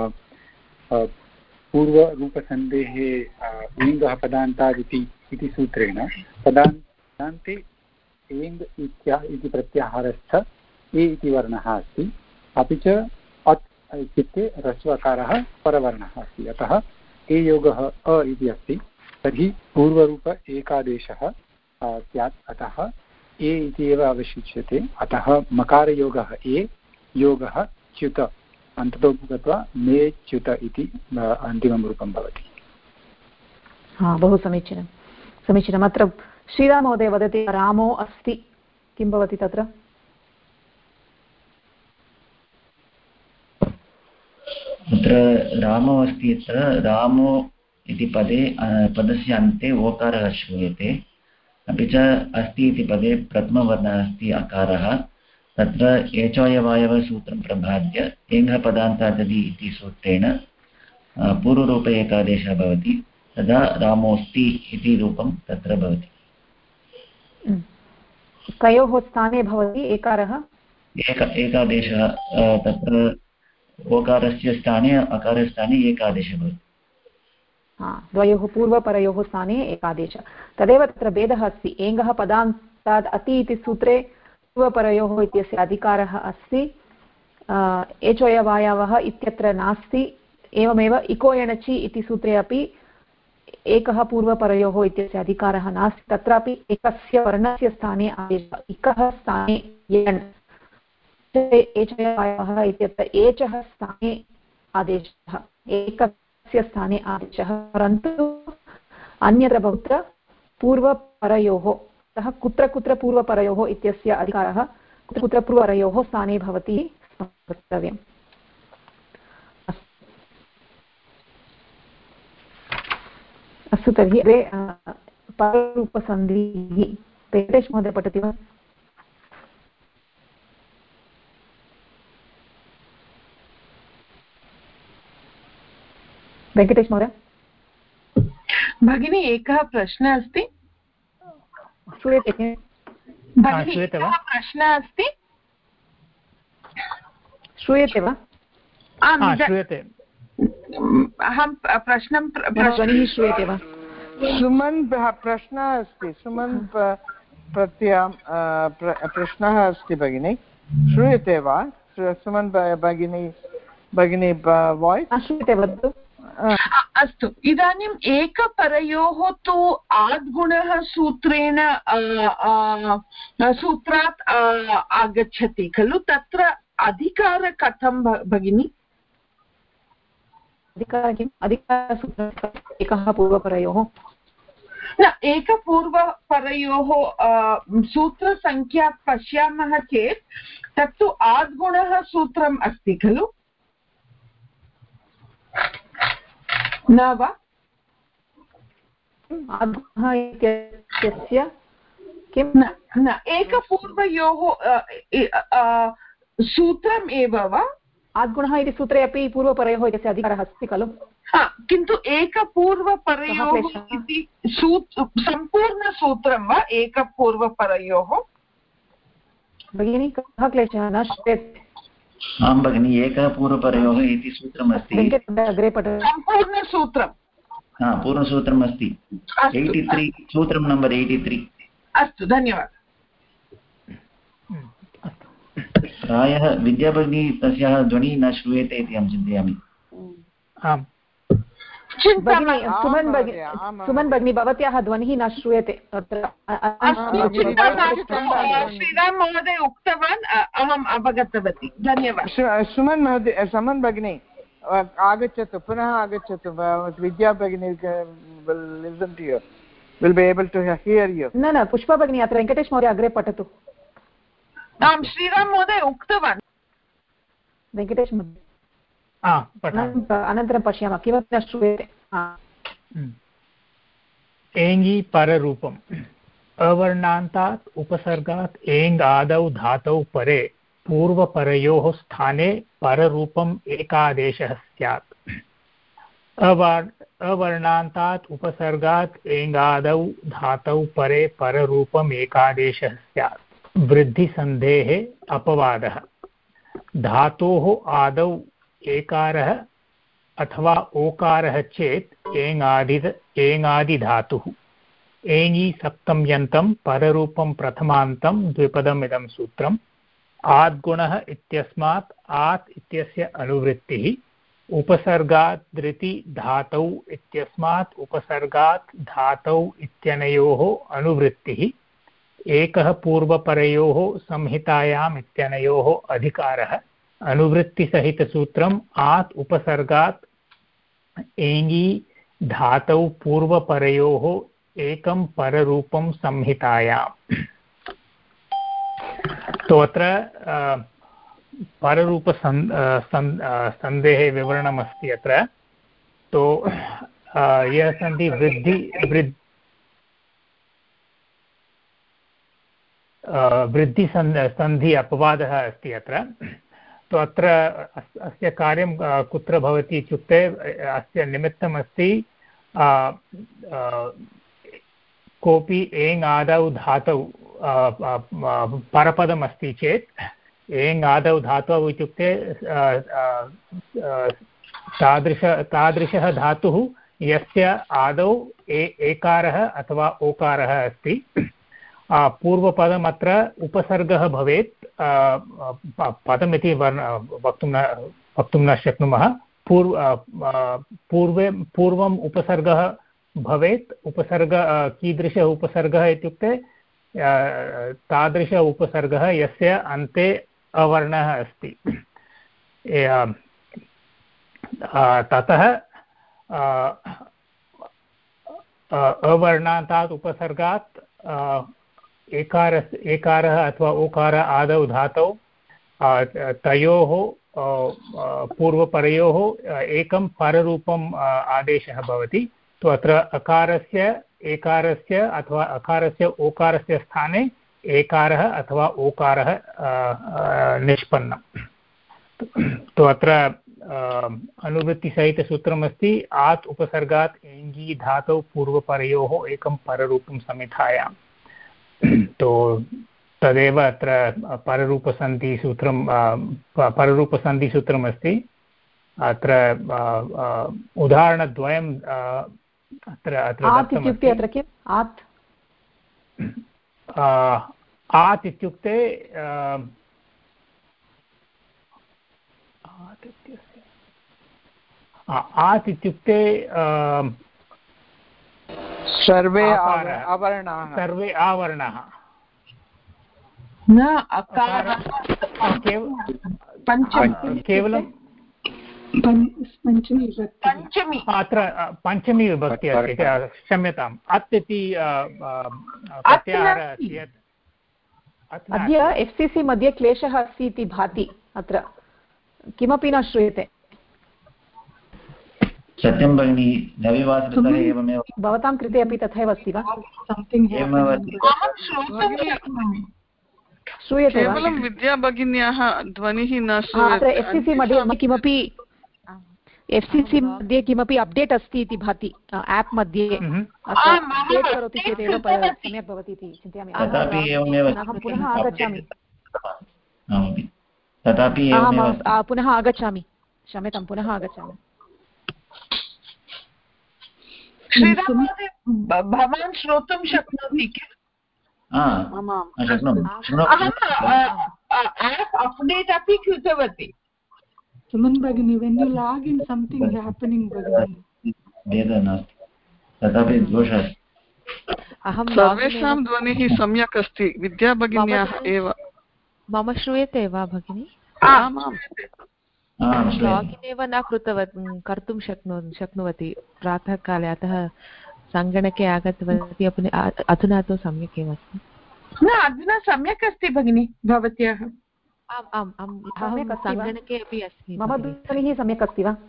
पूर्वरूपसन्धेः एङ्गः पदान्तादिति इति सूत्रेण पदान्ते एङ् इति प्रत्याहारस्थ ए इति वर्णः अस्ति, अपि च अत् इत्युक्ते ह्रस्वकारः परवर्णः अस्ति, अतः ए योगः अ इति अस्ति। तर्हि पूर्वरूप एकादेशः स्यात्, अतः ए इति एव अवशिष्यते, अतः मकारयोगः ए, योगः च्युत, अन्ततो गत्वा मे च्युत इति अन्तिमं रूपं भवति। बहु समीचीनं, समीचीनम्। अत्र श्रीराममहोदय वदति रामो अस्ति, किं भवति तत्र? तत्र रामो अस्ति, तत्र रामो इति पदस्य अन्ते ओकारः श्रूयते, अपि च अस्ति इति पदे प्रथमवर्णः अस्ति अकारः। तत्र एचोयवायवसूत्रं प्रभाद्य एङ्घ पदान्तादि इति सूत्रेण पूर्वरूप एकादेशः भवति, तदा रामोऽस्ति इति रूपं तत्र भवति। कयोः स्थाने भवति एकारः? एकादेशः, तत्र ओकारस्य स्थाने अकारस्थाने एकादेशः भवति। द्वयोः पूर्वपरयोः स्थाने एकादेशः। तदेव तत्र भेदः अस्ति। एङ्गः पदान्तात् अति इति सूत्रे पूर्वपरयोः इत्यस्य अधिकारः अस्ति, एचोयवायवः इत्यत्र नास्ति। एवमेव इको एणचि इति सूत्रे अपि एकः पूर्वपरयोः इत्यस्य अधिकारः नास्ति, तत्रापि एकस्य वर्णस्य स्थाने आदेशः, इकः स्थाने यण्, एचोयवायवः इत्यत्र एचः स्थाने आदेशः, एकस्य स्थाने आदेशः, परन्तु अन्यत्र बहुत्र पूर्वपरयोः, अतः कुत्र कुत्र पूर्वपरयोः इत्यस्य अधिकारः कुत्र कुत्र पूर्वपरयोः स्थाने भवति स्मर्तव्यम्। अस्तु, तर्हि पररूपसन्धिः वेङ्कटेश महोदय पठति वा? वेङ्कटेश महोदय। भगिनी, एकः प्रश्नः अस्ति। श्रूयते भगिनी? एकः प्रश्नः अस्ति। श्रूयते वा? आं श्रूयते। अहं प्रश्नं ध्वनिः श्रूयते वा? सुमन् प्रश्नः अस्ति, सुमन् प्रश्नः अस्ति भगिनि, श्रूयते वा? सुमन् भगिनी वाय्स् श्रूयते, वदतु। अस्तु, इदानीम् एकपरयोः तु आद्गुणः सूत्रात् आगच्छति खलु, तत्र अधिकार कथं भगिनि? अधिकार किम्? अधिकारसूत्रम् एकः पूर्वपरयोः न, एकपूर्वपरयोः सूत्रसङ्ख्या पश्यामः चेत् तत्तु आद्गुणः सूत्रम् अस्ति खलु, न वा? आद्गुणः इत्यस्य किं? न, एकपूर्वयोः सूत्रम् एव वा? आद्गुणः इति सूत्रे अपि पूर्वपरयोः इत्यस्य अधिकारः अस्ति खलु? किन्तु एकपूर्वपरयोः इति सम्पूर्णसूत्रं वा एकपूर्वपरयोः? भगिनी, कः क्लेशः? न श्रूयते। आं भगिनि, एकः पूर्वपरयोः इति सूत्रमस्ति, अग्रे पठतु। सम्पूर्णसूत्रं पूर्णसूत्रम् अस्ति, 83 सूत्रं नम्बर् 83। अस्तु, धन्यवादः। प्रायः विद्याभगिनी तस्याः ध्वनिः न श्रूयते इति अहं चिन्तयामि। आम् सुमन् भगिनी भवत्याः ध्वनिः न श्रूयते अत्र। श्रीराम महोदय उक्तवान्, अहम् अवगतवती, धन्यवादः। सुमन् भगिनी आगच्छतु, पुनः आगच्छतु, विद्या भगिनी will be able to hear you. न पुष्पा भगिनी अत्र वेङ्कटेश महोदय अग्रे पठतु। आम् श्रीराम महोदय उक्तवान्। वेङ्कटेश महोदय अनन्तरं पश्यामः, किमपि न श्रूयते। एङि पररूपम् अवर्णान्तात् उपसर्गात् एङ् आदौ धातौ परे पूर्वपरयोः स्थाने पररूपम् एकादेशः स्यात्। अवर्णान्तात् उपसर्गात् एङादौ धातौ परे पररूपम् एकादेशः स्यात्। वृद्धिसन्धेः अपवादः धातोः आदौ एकारः अथवा ओकारः चेत् एङादिधातुः। एङि सप्तम्यन्तं पररूपं प्रथमान्तं द्विपदम् इदं सूत्रम्। आद्गुणः इत्यस्मात् आत् इत्यस्य अनुवृत्तिः। उपसर्गात् धृति धातौ इत्यस्मात् उपसर्गात् धातौ इत्यनयोः अनुवृत्तिः। एकः पूर्वपरयोः संहितायाम् इत्यनयोः अधिकारः। अनुवृत्तिसहितसूत्रम् आत् उपसर्गात् एङि धातौ पूर्वपरयोः एकं पररूपं संहितायाम्। तो अत्र पररूपसन्धेः विवरणमस्ति अत्र। तो यः सन्धि वृद्धिसन्धि अपवादः अस्ति अत्र। तो अत्र अस्य कार्यं कुत्र भवति इत्युक्ते अस्य निमित्तमस्ति कोऽपि एङ् आदौ धातौ परपदमस्ति चेत् एङ् आदौ धातौ इत्युक्ते तादृशः धातुः यस्य आदौ एकारः अथवा ओकारः अस्ति। पूर्वपदम् अत्र उपसर्गः भवेत्। पदमिति वक्तुं न शक्नुमः। पूर्वम् उपसर्गः भवेत्। उपसर्ग कीदृशः उपसर्गः इत्युक्ते तादृश उपसर्गः यस्य अन्ते अवर्णः अस्ति। ततः अवर्णान्तात् उपसर्गात् एकारः अथवा ओकार आदौ धातौ तयोः पूर्वपरयोः एकं पररूपम् आदेशः भवति। तो अत्र अकारस्य एकारस्य अथवा अकारस्य ओकारस्य स्थाने एकारः अथवा ओकारः निष्पन्नम्। तो अत्र अनुवृत्तिसहितसूत्रमस्ति आत् उपसर्गात् एङि धातौ पूर्वपरयोः एकं पररूपं संहितायाम्। तो तदेव अत्र पररूपसन्धिसूत्रमस्ति। अत्र उदाहरणद्वयं अत्र इत्युक्ते अत्र किम् आत् इत्युक्ते आत् इत्युक्ते सर्वे आवर्णाः न अकारः केवलं पञ्चमी अत्र पञ्चमी विभक्ति अस्ति। क्षम्यताम्, अत् इति प्रत्याहारः अस्ति। अद्य FCC मध्ये क्लेशः अस्ति इति भाति। अत्र किमपि न श्रूयते। सत्यं भगिनी, रविवासरतः एवमेव भवतां कृते अपि तथैव अस्ति वा? श्रूयते वा? केवलं विद्या भगिन्याः ध्वनिः न श्रूयते। FCC मध्ये किमपि FCC मध्ये किमपि अपडेट् अस्ति इति भाति आप् मध्ये। अपडेट् करोति चेत् एव सम्यक् भवति इति चिन्तयामि। अहं पुनः आगच्छामि। पुनः आगच्छामि, क्षम्यतां, पुनः आगच्छामि। भवान् श्रोतुं शक्नोति किम्? आप् अप्डेट् अपि कृतवती सुमन् भगिनी when you log in something is happening भगिनी भेदः नास्ति तथापि दोषः सर्वेषां ध्वनिः सम्यक् अस्ति विद्या भगिन्याः एव मम श्रूयते वा भगिनि लागिन् एव न कर्तुं शक्नुवती प्रातःकाले अतः सङ्गणके आगतवती अपि अधुना तु सम्यक् एव अस्ति न अधुना सम्यक् अस्ति भगिनि भवत्याः आम् अहं सङ्गणके अपि अस्मि मम ध्वनिः सम्यक् अस्ति वा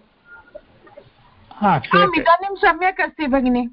इदानीं सम्यक् अस्ति भगिनि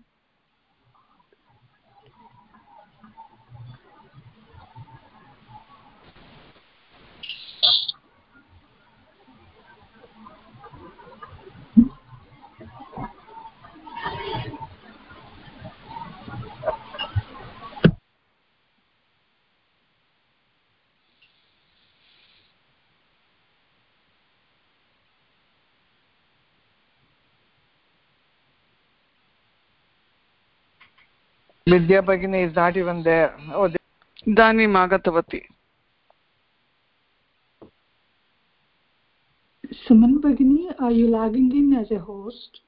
Vidya Bhagini is not even there. Oh, इदानीम् आगतवती Suman Bhagini, are you logging in as a host?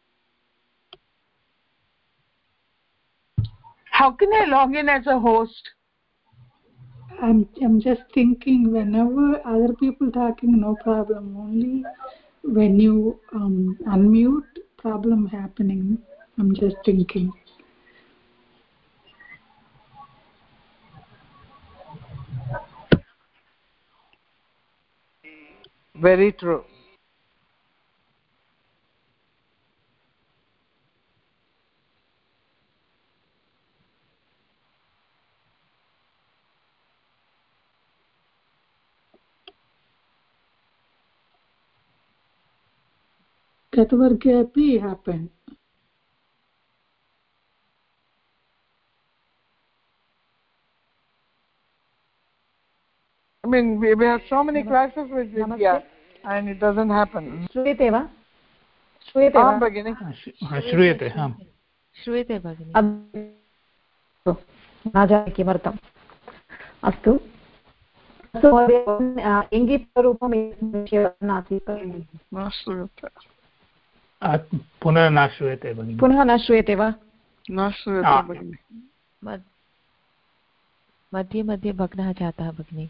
How can I log in as a host? I'm just thinking whenever other people talking, no problem. Only when you unmute, problem happening. I'm just thinking. Very true. Gatavarge api happened. I mean, we have so many classes with Vidya, and it doesn't happen. श्रूयते वा श्रूयते वा भगिनि श्रूयते श्रूयते भगिनि न जाने किमर्थम् अस्तु इङ्गितरूपं नासीत् न श्रूयते पुनः न श्रूयते भगिनि पुनः न श्रूयते वा न श्रूयते भगिनि मध्ये मध्ये भग्नः जातः भगिनि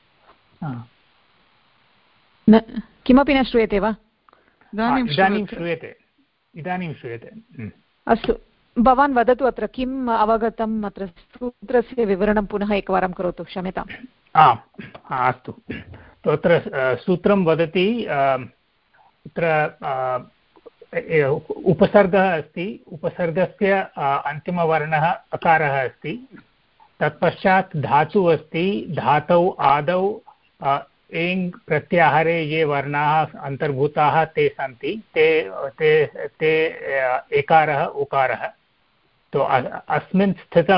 किमपि न श्रूयते वा इदानीं श्रूयते अस्तु भवान् वदतु अत्र किम् अवगतम् अत्र सूत्रस्य विवरणं पुनः एकवारं करोतु क्षम्यताम् अस्तु तत्र सूत्रं वदति तत्र उपसर्गः अस्ति उपसर्गस्य अन्तिमवर्णः अकारः अस्ति तत्पश्चात् धातुः अस्ति धातौ आदौ एङ् प्रत्याहारे ये वर्णाः अन्तर्भूताः ते सन्ति ते एकारः उकारः तो अस्मिन् स्थितौ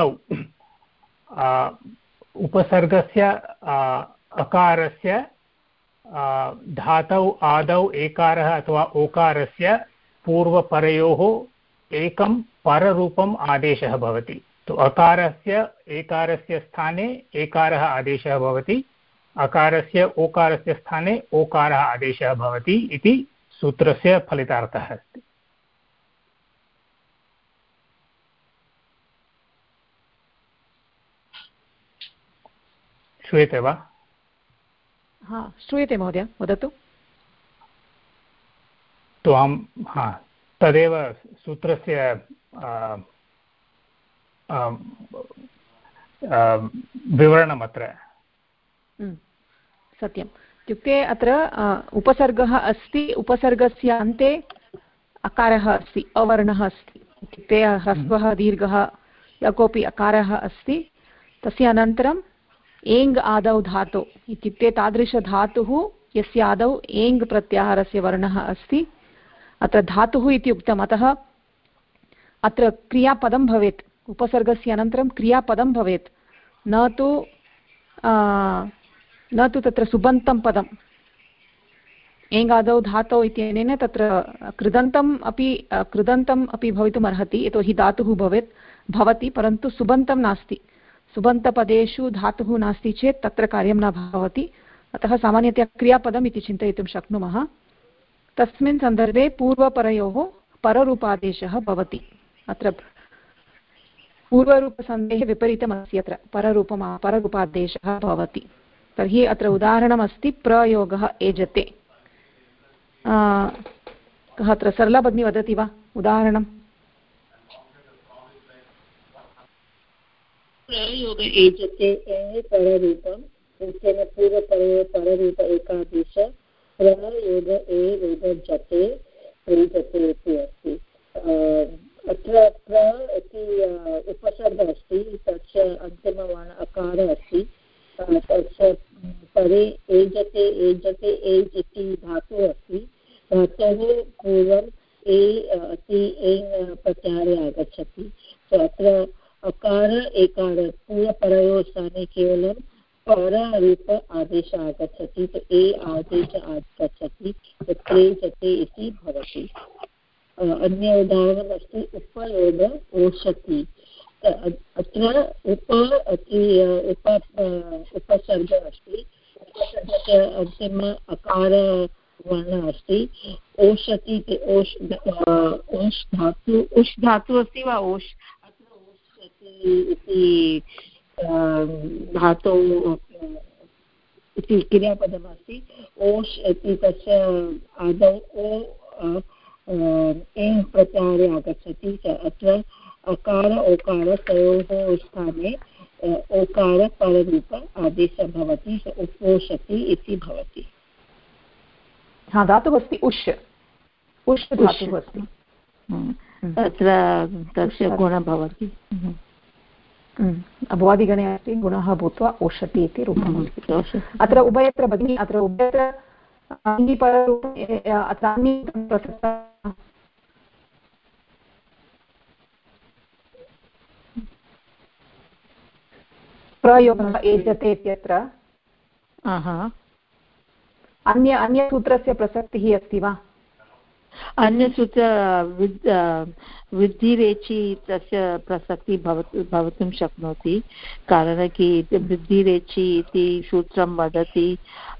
उपसर्गस्य अकारस्य धातौ आदौ एकारः अथवा ओकारस्य पूर्वपरयोः एकं पररूपम् आदेशः भवति तो अकारस्य एकारस्य स्थाने एकारः आदेशः भवति अकारस्य ओकारस्य स्थाने ओकारः आदेशः भवति इति सूत्रस्य फलितार्थः अस्ति श्रूयते वा श्रूयते महोदय वदतु तो अहं तदेव सूत्रस्य विवरणमत्र सत्यम् इत्युक्ते अत्र उपसर्गः अस्ति उपसर्गस्य अन्ते अकारः अस्ति अवर्णः अस्ति इत्युक्ते ह्रस्वः दीर्घः यः कोऽपि अकारः अस्ति तस्य अनन्तरम् एङ् आदौ धातु इत्युक्ते तादृशधातुः यस्य आदौ एङ् प्रत्याहारस्य वर्णः अस्ति अत्र धातुः इति उक्तम् अतः अत्र क्रियापदं भवेत् उपसर्गस्य अनन्तरं क्रियापदं भवेत् न तु तत्र सुबन्तं पदम् एङ्गादौ धातौ इत्यनेन तत्र कृदन्तम् अपि भवितुम् अर्हति यतोहि धातुः भवति परन्तु सुबन्तं नास्ति सुबन्तपदेषु धातुः नास्ति चेत् तत्र कार्यं न भवति, अतः सामान्यतया क्रियापदम् इति चिन्तयितुं शक्नुमः। तस्मिन् सन्दर्भे पूर्वपरयोः पररूपादेशः भवति। अत्र पूर्वरूपसन्धेः विपरीतमस्ति, अत्र पररूपादेशः भवति। तर्हि अत्र उदाहरणमस्ति प्रयोगः एजते। कः अत्र सरला भगिनी वदति वा उदाहरणं? प्रयोग एजते पररूपं पूर्वपररूप एकादेश प्रयोग एजते एजते इति अस्ति। अत्र प्र इति उपसर्गः अस्ति, तस्य अन्तिमवर्ण अकारः अस्ति, तस्य परे एजते एजते एज् इति धातुः अस्ति। धातोः पूर्वम् ए एङ् प्रत्याहारे आगच्छति। अत्र अकार एकार पूर्वपरयोः स्थाने केवलं पररूप आदेशः आगच्छति, तो ए आदेश आगच्छति, तो प्रेजते इति भवति। अन्य उदाहरणमस्ति उपयोग ओषति। अत्र उपसर्गः अस्ति, उपसर्गस्य अन्तिम अकारवर्णः अस्ति। ओषति इति ओष् धातु अस्ति वा? ओष् इति धातौ इति क्रियापदमस्ति। ओष् इति तस्य आदौ ओ एङ् प्रत्याहारे आगच्छति। अत्र अकार ओकार तयोः स्थाने ओकार पररूप आदेशः भवति, उपोषति इति भवति। हा, धातुः अस्ति उष्, उष् धातुः अस्ति, तत्र तस्य गुणः भवति। भवादिगणे अस्ति, गुणः भूत्वा ओषति इति रूपमस्ति। अत्र उभयत्र भगिनी, अत्र उभयत्र प्रयोगः एजते इत्यत्र अन्यसूत्रस्य प्रसक्तिः अस्ति वा? अन्यसूत्र वृद्धिरेचि तस्य प्रसक्तिः भवितुं शक्नोति। कारणं कि वृद्धिरेचि इति सूत्रं वदति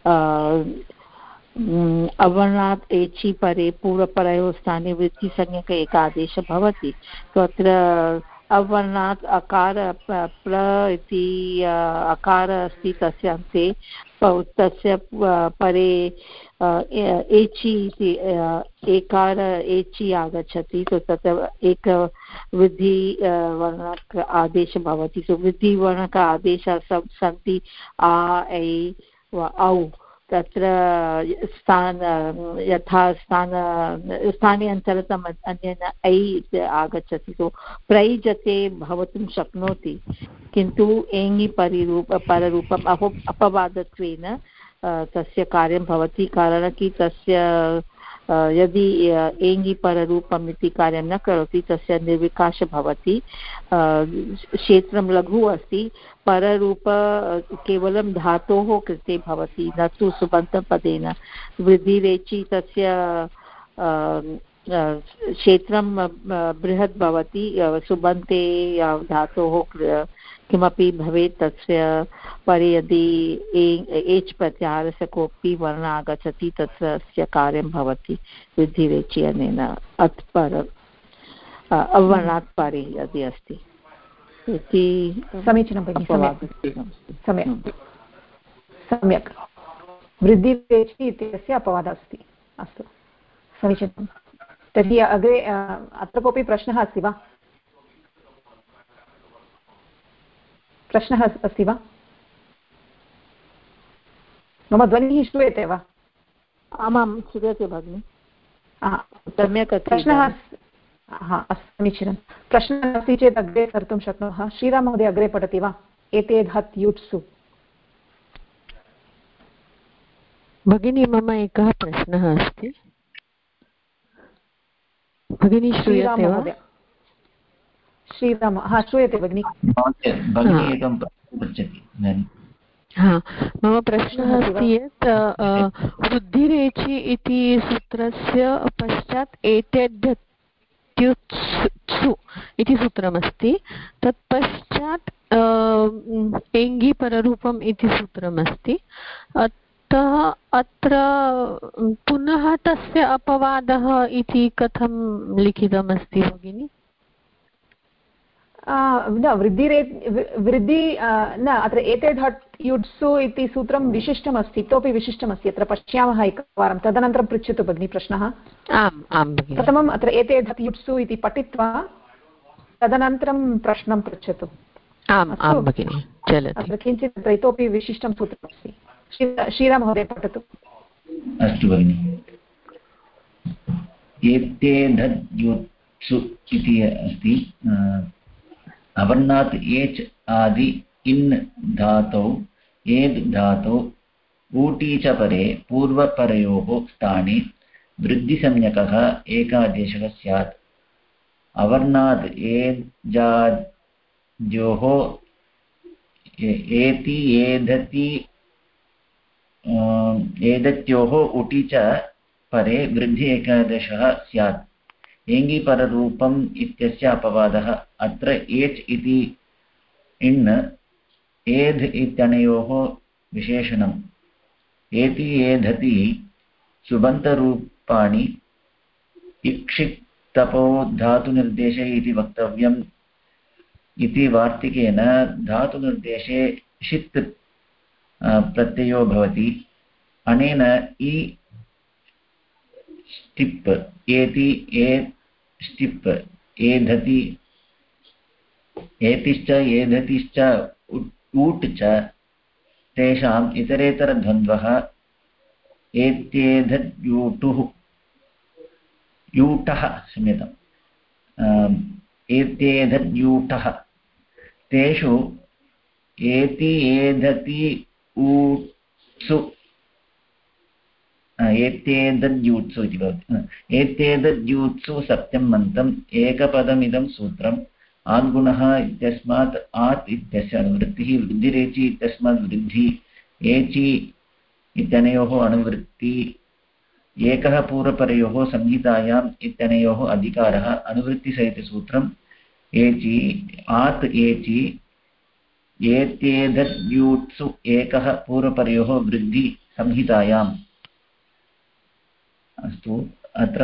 अवर्णात् एचि परे पूर्वपरयोः स्थाने वृद्धिसंज्ञक एकादेशः भवति। तो अत्र अवर्णात् अकार प्र इति अकार अस्ति, तस्य अन्ते तस्य परे एचि इति एकार एचि आगच्छति, तो तत्र एक वृद्धि वर्णक आदेशः भवति। सो वृद्धिवर्णक आदेशाः सन्ति आ ऐ औ। तत्र यथा स्थाने अन्तरतम अन्येन ऐ आगच्छति, तो प्रैजते भवितुं शक्नोति, किन्तु एङि पररूपम् अपवादत्वेन तस्य कार्यं भवति। कारणं कि तस्य यदि एङि पररूपम् इति कार्यं न करोति तस्य निर्विकाशः भवति। क्षेत्रं लघु अस्ति, पररूप केवलं धातोः कृते भवति, न तु सुबन्तपदेन। वृद्धिरेचि तस्य क्षेत्रं बृहत् भवति, सुबन्ते धातोः किमपि भवेत् तस्य परे यदि एच् प्रत्याहारस्य कोऽपि वर्णः आगच्छति तस्य कार्यं भवति वृद्धिरेचि अनेन। अत् पर अवर्णात् परे यदि अस्ति इति समीचीनं भगिनि, सम्यक्। वृद्धिरेचि इत्यस्य अपवादः अस्ति। अस्तु, समीचीनं। तर्हि अग्रे अत्र कोऽपि प्रश्नः अस्ति वा? प्रश्नः अस्ति वा? मम ध्वनिः श्रूयते वा? आमां श्रूयते भगिनि, सम्यक्। प्रश्नः? हा, समीचीनं। प्रश्नः अस्ति चेत् अग्रे कर्तुं शक्नुमः। श्रीराम महोदय अग्रे पठति वा? एते धत् युट्सु। भगिनी, मम एकः प्रश्नः अस्ति। भगिनी श्रूयते वा? श्रीराम, हा, श्रूयते भगिनि। हा, मम प्रश्नः अस्ति यत् वृद्धिरेचि इति सूत्रस्य पश्चात् एतेद्युत्सु इति सूत्रमस्ति, तत्पश्चात् एङ्गि पररूपम् इति सूत्रमस्ति। अतः अत्र पुनः तस्य अपवादः इति कथं लिखितमस्ति भगिनि? न वृद्धि न अत्र एते धट् युट्सु इति सूत्रं विशिष्टमस्ति, इतोपि विशिष्टमस्ति। अत्र पश्यामः एकवारं, तदनन्तरं पृच्छतु भगिनि प्रश्नः। आम् आम् भगिनि। प्रथमम् अत्र एते धट् युट्सु इति पठित्वा तदनन्तरं प्रश्नं पृच्छतु। आम् आम् भगिनि, चलति। अत्र किञ्चित् इतोपि विशिष्टं सूत्रमस्ति। श्रीराममहोदय पठतु। अस्तु भगिनि। एते धट् युट्सु इति अस्ति। अवर्णात् एच् आदि इन् धातौ एद् धातौ ऊटी च परे पूर्वपरयोः स्थाने वृद्धिसंज्ञकः एकादेशः स्यात्। अवर्णात् एजाद्योः एति एधति एदत्योः ऊटी च परे वृद्धि एकादशः स्यात्। एङ्गि पररूपम् इत्यस्य अपवादः। अत्र एच् इति इन् एध् इत्यनयोः विशेषणम्। एति एधति सुबन्तरूपाणि इक्षिक्तपो धातुनिर्देशे इति वक्तव्यम् इति वार्तिकेन धातुनिर्देशे षित् प्रत्ययो भवति। अनेन इ स्टिप् एति ए स्टिप् एधति एतिश्च एधतिश्च ऊट् च तेषाम् इतरेतरद्वन्द्वः एत्येधद्यूटुः यूटः क्षम्यताम् एत्येधद्यूटः तेषु एति एधति ऊट्सु एत्येतद्यूत्सु इति भवति। एत्येतद्यूत्सु सप्तमन्तम् एकपदमिदं सूत्रम्। आद्गुणः इत्यस्मात् आत् इत्यस्य अनुवृत्तिः। वृद्धिरेचि इत्यस्मात् वृद्धि एचि इत्यनयोः अनुवृत्ति। एकः पूर्वपरयोः संहितायाम् इत्यनयोः अधिकारः। अनुवृत्तिसहितसूत्रम् एचि आत् एचि एत्येतद्यूत्सु एकः पूर्वपरयोः वृद्धि संहितायाम्। अस्तु, अत्र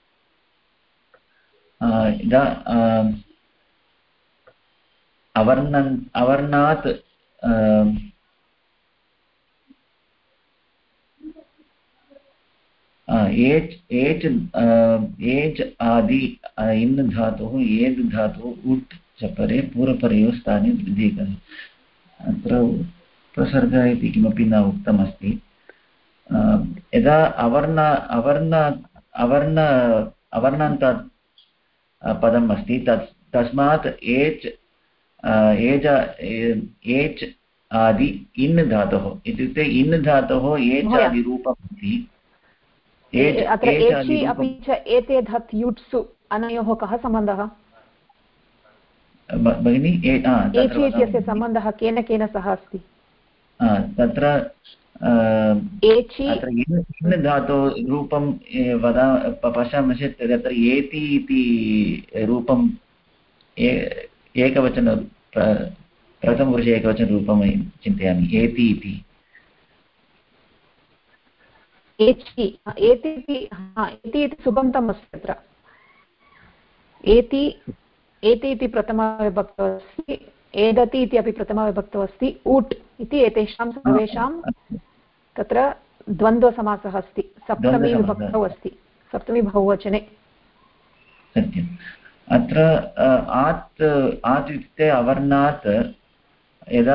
अवर्णात् एच् आदि इन् धातुः एद् धातुः उट् च परे पूर्वपरयोः स्थाने वृद्धि। अत्र उपसर्गः इति किमपि न उक्तमस्ति। यदा अवर्णान्तात् पदम् अस्ति तस्मात् एच् आदि इन् धातुः इत्युक्ते इन् धातुः एच् आदिरूपम् अस्ति। अत्र एचि अपि च एते धत् युट्सु अनयोः कः सम्बन्धः भगिनि? एचि इत्यस्य सम्बन्धः केन केन सह अस्ति? तत्र इन् धातु रूपं पश्यामः चेत् तत्र एति इति रूपं एकवचन प्रथमपुरुषे एकवचनरूपं चिन्तयामि। एति इति एति इति सुबन्तम् अस्ति। अत्र एति इति प्रथमाविभक्तौ अस्ति, एदति इति अपि प्रथमाविभक्तौ अस्ति, ऊट् इति एतेषां सर्वेषां तत्र द्वन्द्वसमासः अस्ति। सप्तमी विभक्तौ अस्ति, सप्तमी बहुवचने। सत्यम्। अत्र आत् इत्युक्ते अवर्णात् यदा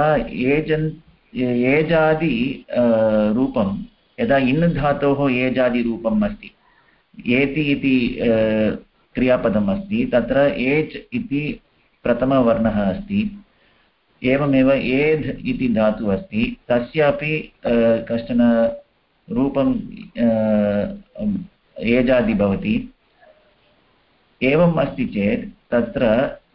एजादि रूपं यदा इन् धातोः एजादिरूपम् अस्ति। एति इति क्रियापदम् अस्ति, तत्र एज् इति प्रथमवर्णः अस्ति। एवमेव एध् इति धातुः अस्ति, तस्यापि कश्चन रूपं एजादि भवति। एवम् अस्ति चेत् तत्र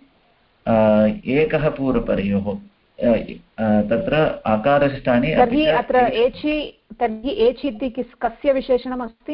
एकः पूर्वपरयोः तत्र आकारस्य स्थाने तर्हि अत्र एचि इति कस्य विशेषणम् अस्ति?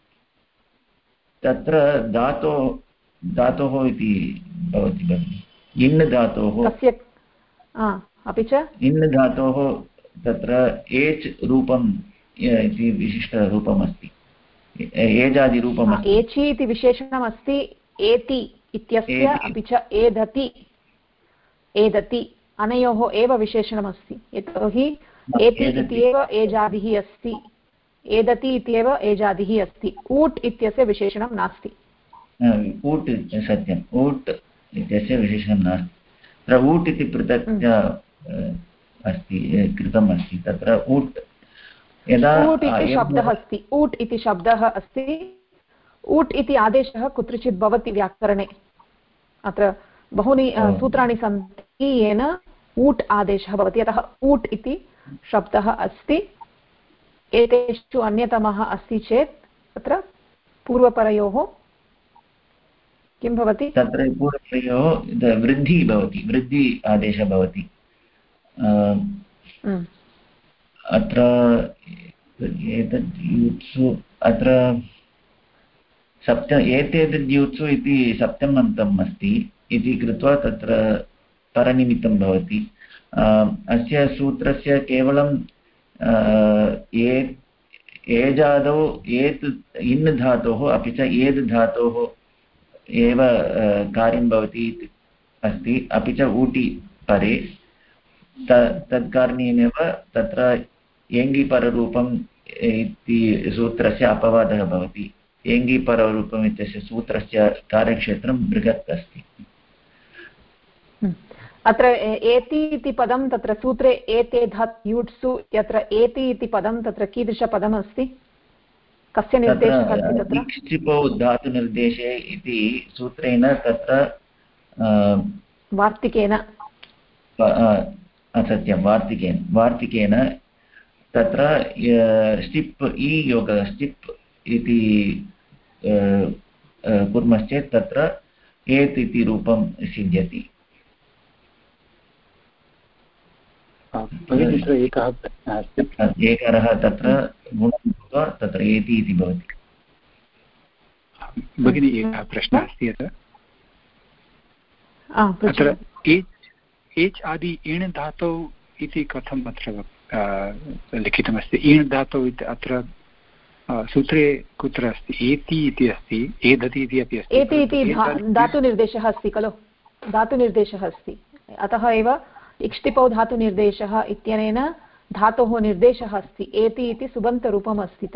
तत्र धातोः इति भवति भगिनि। इन् धातोः अपि च इन् धातोः तत्र एच् रूपम् इति विशिष्टरूपम् अस्ति, एजादिरूपम् अस्ति। एचि इति विशेषणमस्ति, एति इत्यस्य अपि च एदति, एदति अनयोः एव विशेषणमस्ति। यतोहि एति इत्येव एजादिः अस्ति, एदति इत्येव एजादिः अस्ति। ऊट् इत्यस्य विशेषणं नास्ति। ऊट् सत्यम्, ऊट् इत्यस्य विशेषणं नास्ति। तत्र ऊट् इति पृथक् अस्ति, कृतम् अस्ति। तत्र ऊट् यदा ऊट् इति शब्दः अस्ति, ऊट् इति शब्दः अस्ति, ऊट् इति आदेशः कुत्रचित् भवति व्याकरणे। अत्र बहूनि सूत्राणि सन्ति येन ऊट् आदेशः भवति, अतः ऊट् इति शब्दः अस्ति। एतेषु अन्यतमः अस्ति चेत् तत्र पूर्वपरयोः किं भवति? तत्र पूर्वपरयोः वृद्धि भवति, वृद्धि आदेशः भवति। अत्र एतद् युत्सु अत्र एतेतद्युत्सु इति सप्तमन्तम् अस्ति इति कृत्वा तत्र परनिमित्तं भवति। अस्य सूत्रस्य केवलं एजादौ एत् इन् धातोः अपि च एद् धातोः एव कार्यं भवति अस्ति, अपि च ऊटि परे तत्कारणेनैव तत्र एङ्गिपररूपम् इति सूत्रस्य अपवादः भवति। एङ्गिपररूपम् इत्यस्य सूत्रस्य कार्यक्षेत्रं बृहत् अस्ति। अत्र एति इति पदं तत्र सूत्रे एते धत् युट्सु यत्र एति इति पदं तत्र कीदृशपदमस्ति, कस्य निर्देशः अस्ति? तत्र इक्ष्टिपौ धातुनिर्देशे इति सूत्रेण तत्र वार्तिकेन, सत्यं वार्तिकेन तत्र स्टिप् इ योगः स्टिप् इति कुर्मश्चेत् तत्र एत् इति रूपं सिद्ध्यति। एकारः तत्र गुणं भूत्वा तत्र एति इति भवति। भगिनी एकः प्रश्नः अस्ति अत्र एच् आदि इण् धातौ इति कथम् अत्र लिखितमस्ति? इण् धातौ इति अत्र सूत्रे कुत्र अस्ति? एति इति अस्ति, एदति इति अपि अस्ति। एति इति धातुनिर्देशः अस्ति खलु, धातुनिर्देशः अस्ति, अतः एव इक्ष्टिपौ धातुनिर्देशः इत्यनेन धातोः निर्देशः अस्ति। एति इति सुबन्तरूपम् अस्ति।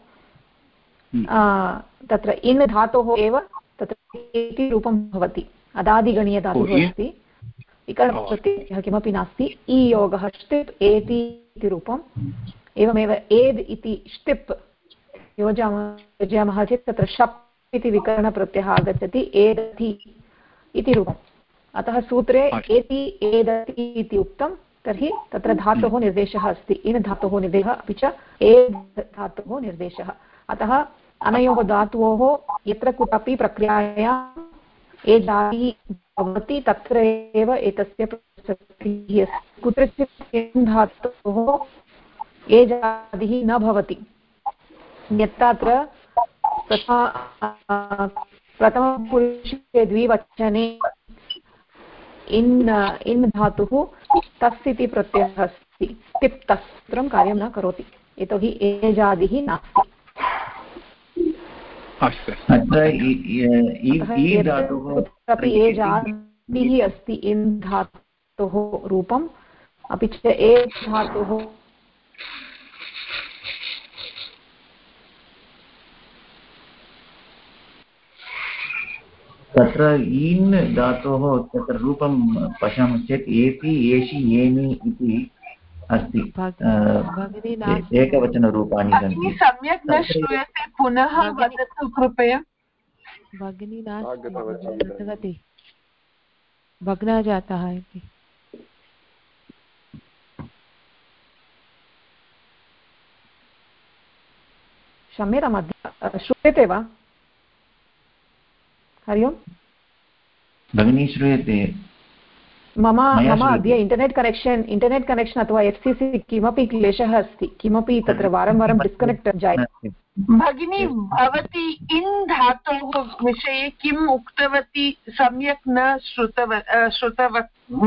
तत्र इन् धातोः एव तत्र एति रूपं भवति। अदादिगणीयधातुः अस्ति, इकरणप्रत्ययः किमपि नास्ति। इ योगः ष्टिप् एति इति रूपम्। एवमेव एद् इति ष्टिप् योजयामः चेत् तत्र शप् इति विकरणप्रत्ययः आगच्छति, एदति इति रूपम्। अतः सूत्रे एति एदति इति उक्तं, तर्हि तत्र धातोः निर्देशः अस्ति, इन् धातोः निर्देशः अपि च एद् धातोः निर्देशः। अतः अनयोः धातोः यत्र कुत्रापि प्रक्रियायाम् एजादि भवति तत्र एव एतस्य प्रसक्तिः अस्ति। कुत्रचित् इन् धातोः एजादिः न भवति, यत्र प्रथमपुरुषे द्विवचने इन् धातुः तस् इति प्रत्ययः अस्ति, तिप् तस्त्रं कार्यं न करोति, यतोहि एजादिः नास्ति। कुत्रापि एजादिः अस्ति इन् धातुः रूपम्, अपि च एज् धातुः तत्र इन् धातोः तत्र रूपं पश्यामश्चेत् एति एषि एनि इति अस्ति, एकवचनरूपाणि सन्ति। सम्यक् न श्रूयते, पुनः वदतु कृपया। भगिनी नास्ति, भग्ना जातः इति। क्षम्यताम्, श्रूयते वा? हरि ओम् भगिनी श्रूयते। मम अद्य इण्टर्नेट् कनेक्षन् अथवा FCC किमपि क्लेशः अस्ति, किमपि तत्र वारं वारं डिस्कनेक्ट् जायते। भगिनी, भवती इन् धातोः विषये किम् उक्तवती सम्यक् न श्रुतवन्तः।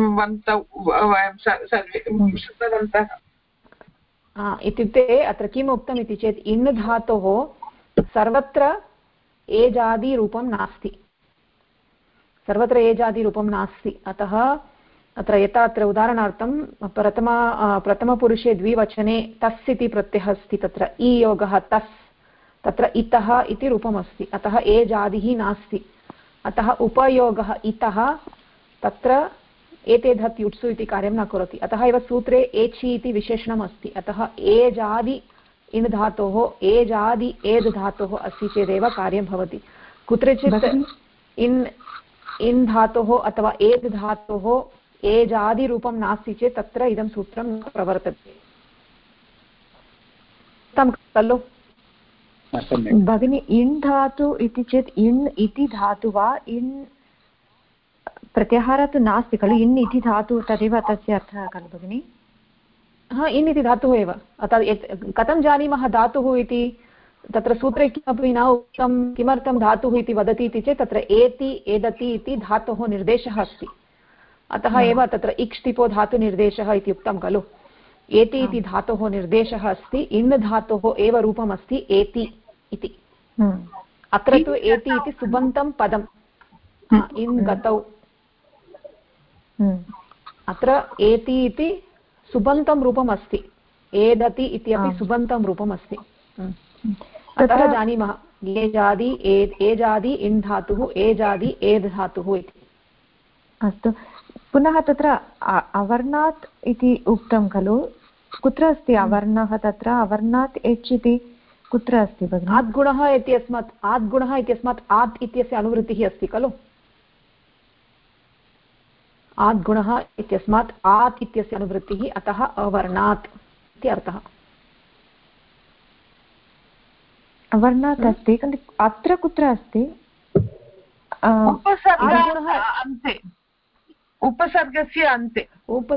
इत्युक्ते अत्र किम् उक्तम् इति चेत् इन् धातोः सर्वत्र एजादिरूपं नास्ति, सर्वत्र एजादिरूपं नास्ति। अतः अत्र यथा अत्र उदाहरणार्थं प्रथमपुरुषे द्विवचने तस् इति प्रत्ययः अस्ति, तत्र ईयोगः तस्, तत्र इतः इति रूपमस्ति, अतः एजादिः नास्ति। अतः उपयोगः इतः तत्र एते धत् युट्सु इति कार्यं न करोति, अतः एव सूत्रे एचि इति विशेषणम् अस्ति। अतः एजादि इन् धातोः एजादि एद् धातोः अस्ति चेदेव कार्यं भवति। कुत्रचित् इन् धातोः अथवा एद् धातोः एजादिरूपं नास्ति चेत् तत्र इदं सूत्रं न प्रवर्तते खलु भगिनी। इन् धातु इति चेत् इन् इति धातु वा, इन् प्रत्याहारः तु नास्ति खलु, इन् इति धातु तदेव तस्य अर्थः खलु भगिनी? हा, इन् इति धातुः एव। कथं जानीमः धातुः इति? तत्र सूत्रे किमपि न उक्तं किमर्थं धातुः इति वदति इति चेत् तत्र एति एदति इति धातोः निर्देशः अस्ति, अतः एव तत्र इक्ष्टिपो धातुनिर्देशः इति उक्तं खलु। एति इति धातोः निर्देशः अस्ति, इन् धातोः एव रूपम् अस्ति एति इति। अत्र तु एति इति सुबन्तं पदम्, इन् गतौ अत्र एति इति सुबन्तं रूपम् अस्ति, एदति इत्यपि सुबन्तं रूपम् अस्ति। अतः जानीमः एजादि इन् धातुः, एजादि एद् धातुः इति। अस्तु, पुनः तत्र अवर्णात् इति उक्तं खलु, कुत्र अस्ति अवर्णः? तत्र अवर्णात् एच् इति कुत्र अस्ति भगिनि? आद्गुणः इत्यस्मात् आत् इत्यस्य अनुवृत्तिः अस्ति खलु। आद्गुणः इत्यस्मात् आत् इत्यस्य अनुवृत्तिः, अतः अवर्णात् इति अर्थः। अवर्णात् अस्ति, अत्र कुत्र अस्ति? उपसर्गस्य अन्ते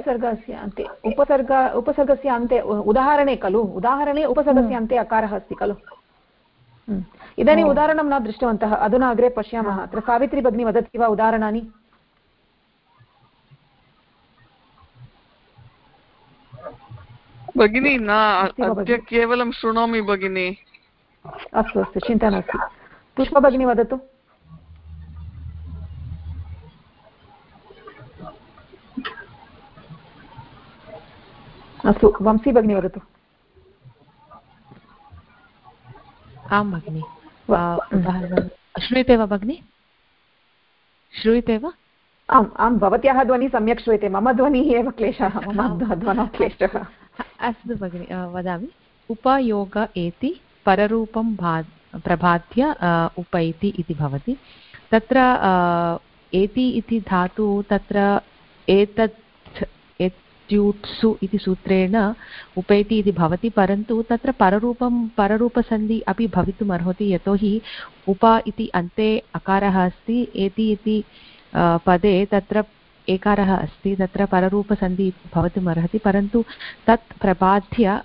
उपसर्गस्य अन्ते उदाहरणे खलु, उदाहरणे उपसर्गस्य अन्ते अकारः अस्ति खलु। इदानीं उदाहरणं न दृष्टवन्तः, अधुना अग्रे पश्यामः। अत्र सावित्री भगिनी वदति वा उदाहरणानि? भगिनी न, अद्य केवलं शृणोमि भगिनी। अस्तु अस्तु, चिन्ता नास्ति। पुष्पा भगिनी वदतु। अस्तु, वंशी भगिनी वदतु। आं भगिनि, श्रूयते वा भगिनि? श्रूयते वा? आम् आं, भवत्याः ध्वनिः सम्यक् श्रूयते, मम ध्वनिः एव क्लेशः, मम ध्वनौ क्लेशः। अस्तु भगिनि, वदामि। उपयोग एति पररूपं प्रभाद्य उपैति इति भवति। तत्र एति इति धातु तत्र एतत् एत्युत्सु इति सूत्रेण उपैति इति भवति, परन्तु तत्र पररूपसन्धि अपि भवितुम् अर्हति, यतोहि उप इति अन्ते अकारः अस्ति, एति इति पदे तत्र एकारः अस्ति, तत्र पररूपसन्धि भवितुम् अर्हति, परन्तु तत् प्रबाध्य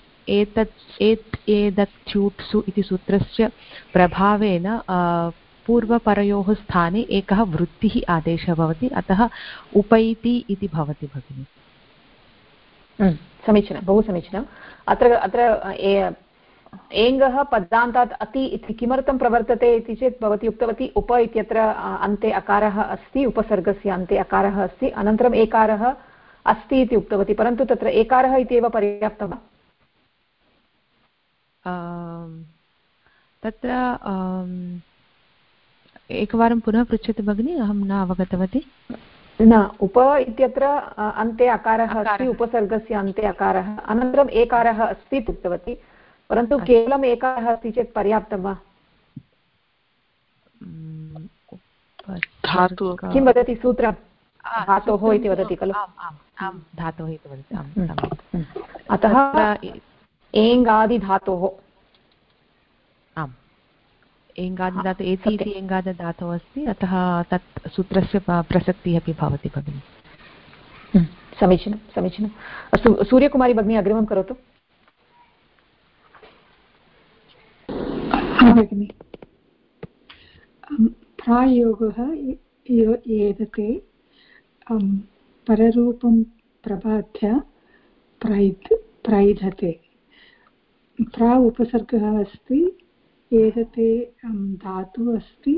एतत्यूत्सु इति सूत्रस्य प्रभावेन पूर्वपरयोः स्थाने एकः वृत्तिः आदेशः भवति, अतः उपैति इति भवति भगिनि। समीचीनं, बहु समीचीनम्। अत्र एङ्गः पदान्तात् अति इति किमर्थं प्रवर्तते इति चेत् भवती उक्तवती उप इत्यत्र अन्ते अकारः अस्ति, उपसर्गस्य अन्ते अकारः अस्ति, अनन्तरम् एकारः अस्ति इति उक्तवती, परन्तु तत्र एकारः इति एव पर्याप्तं वा? तत्र एकवारं पुनः पृच्छतु भगिनि, अहं न अवगतवती। न, उप इत्यत्र अन्ते अकारः अस्ति, उपसर्गस्य अन्ते अकारः, अनन्तरम् एकारः अस्ति इति उक्तवती, परन्तु केवलम् एकारः अस्ति चेत् पर्याप्तं वा? किं वदति सूत्रं? धातोः इति वदति खलु। आम्, धातोः इति वदति। अतः एङ्गादिधातोः, आम्, एङ्गादिधातु एति इति एङ्गादिधातुः अस्ति, अतः तत् सूत्रस्य प्रसक्तिः अपि भवति भगिनि। समीचीनं समीचीनम् अस्तु सूर्यकुमारी भगिनी अग्रिमं करोतु। भगिनि प्रायोगः एदते पररूपं प्रबाध्य प्रैधते। प्रा उपसर्गः अस्ति, एदते धातुः अस्ति,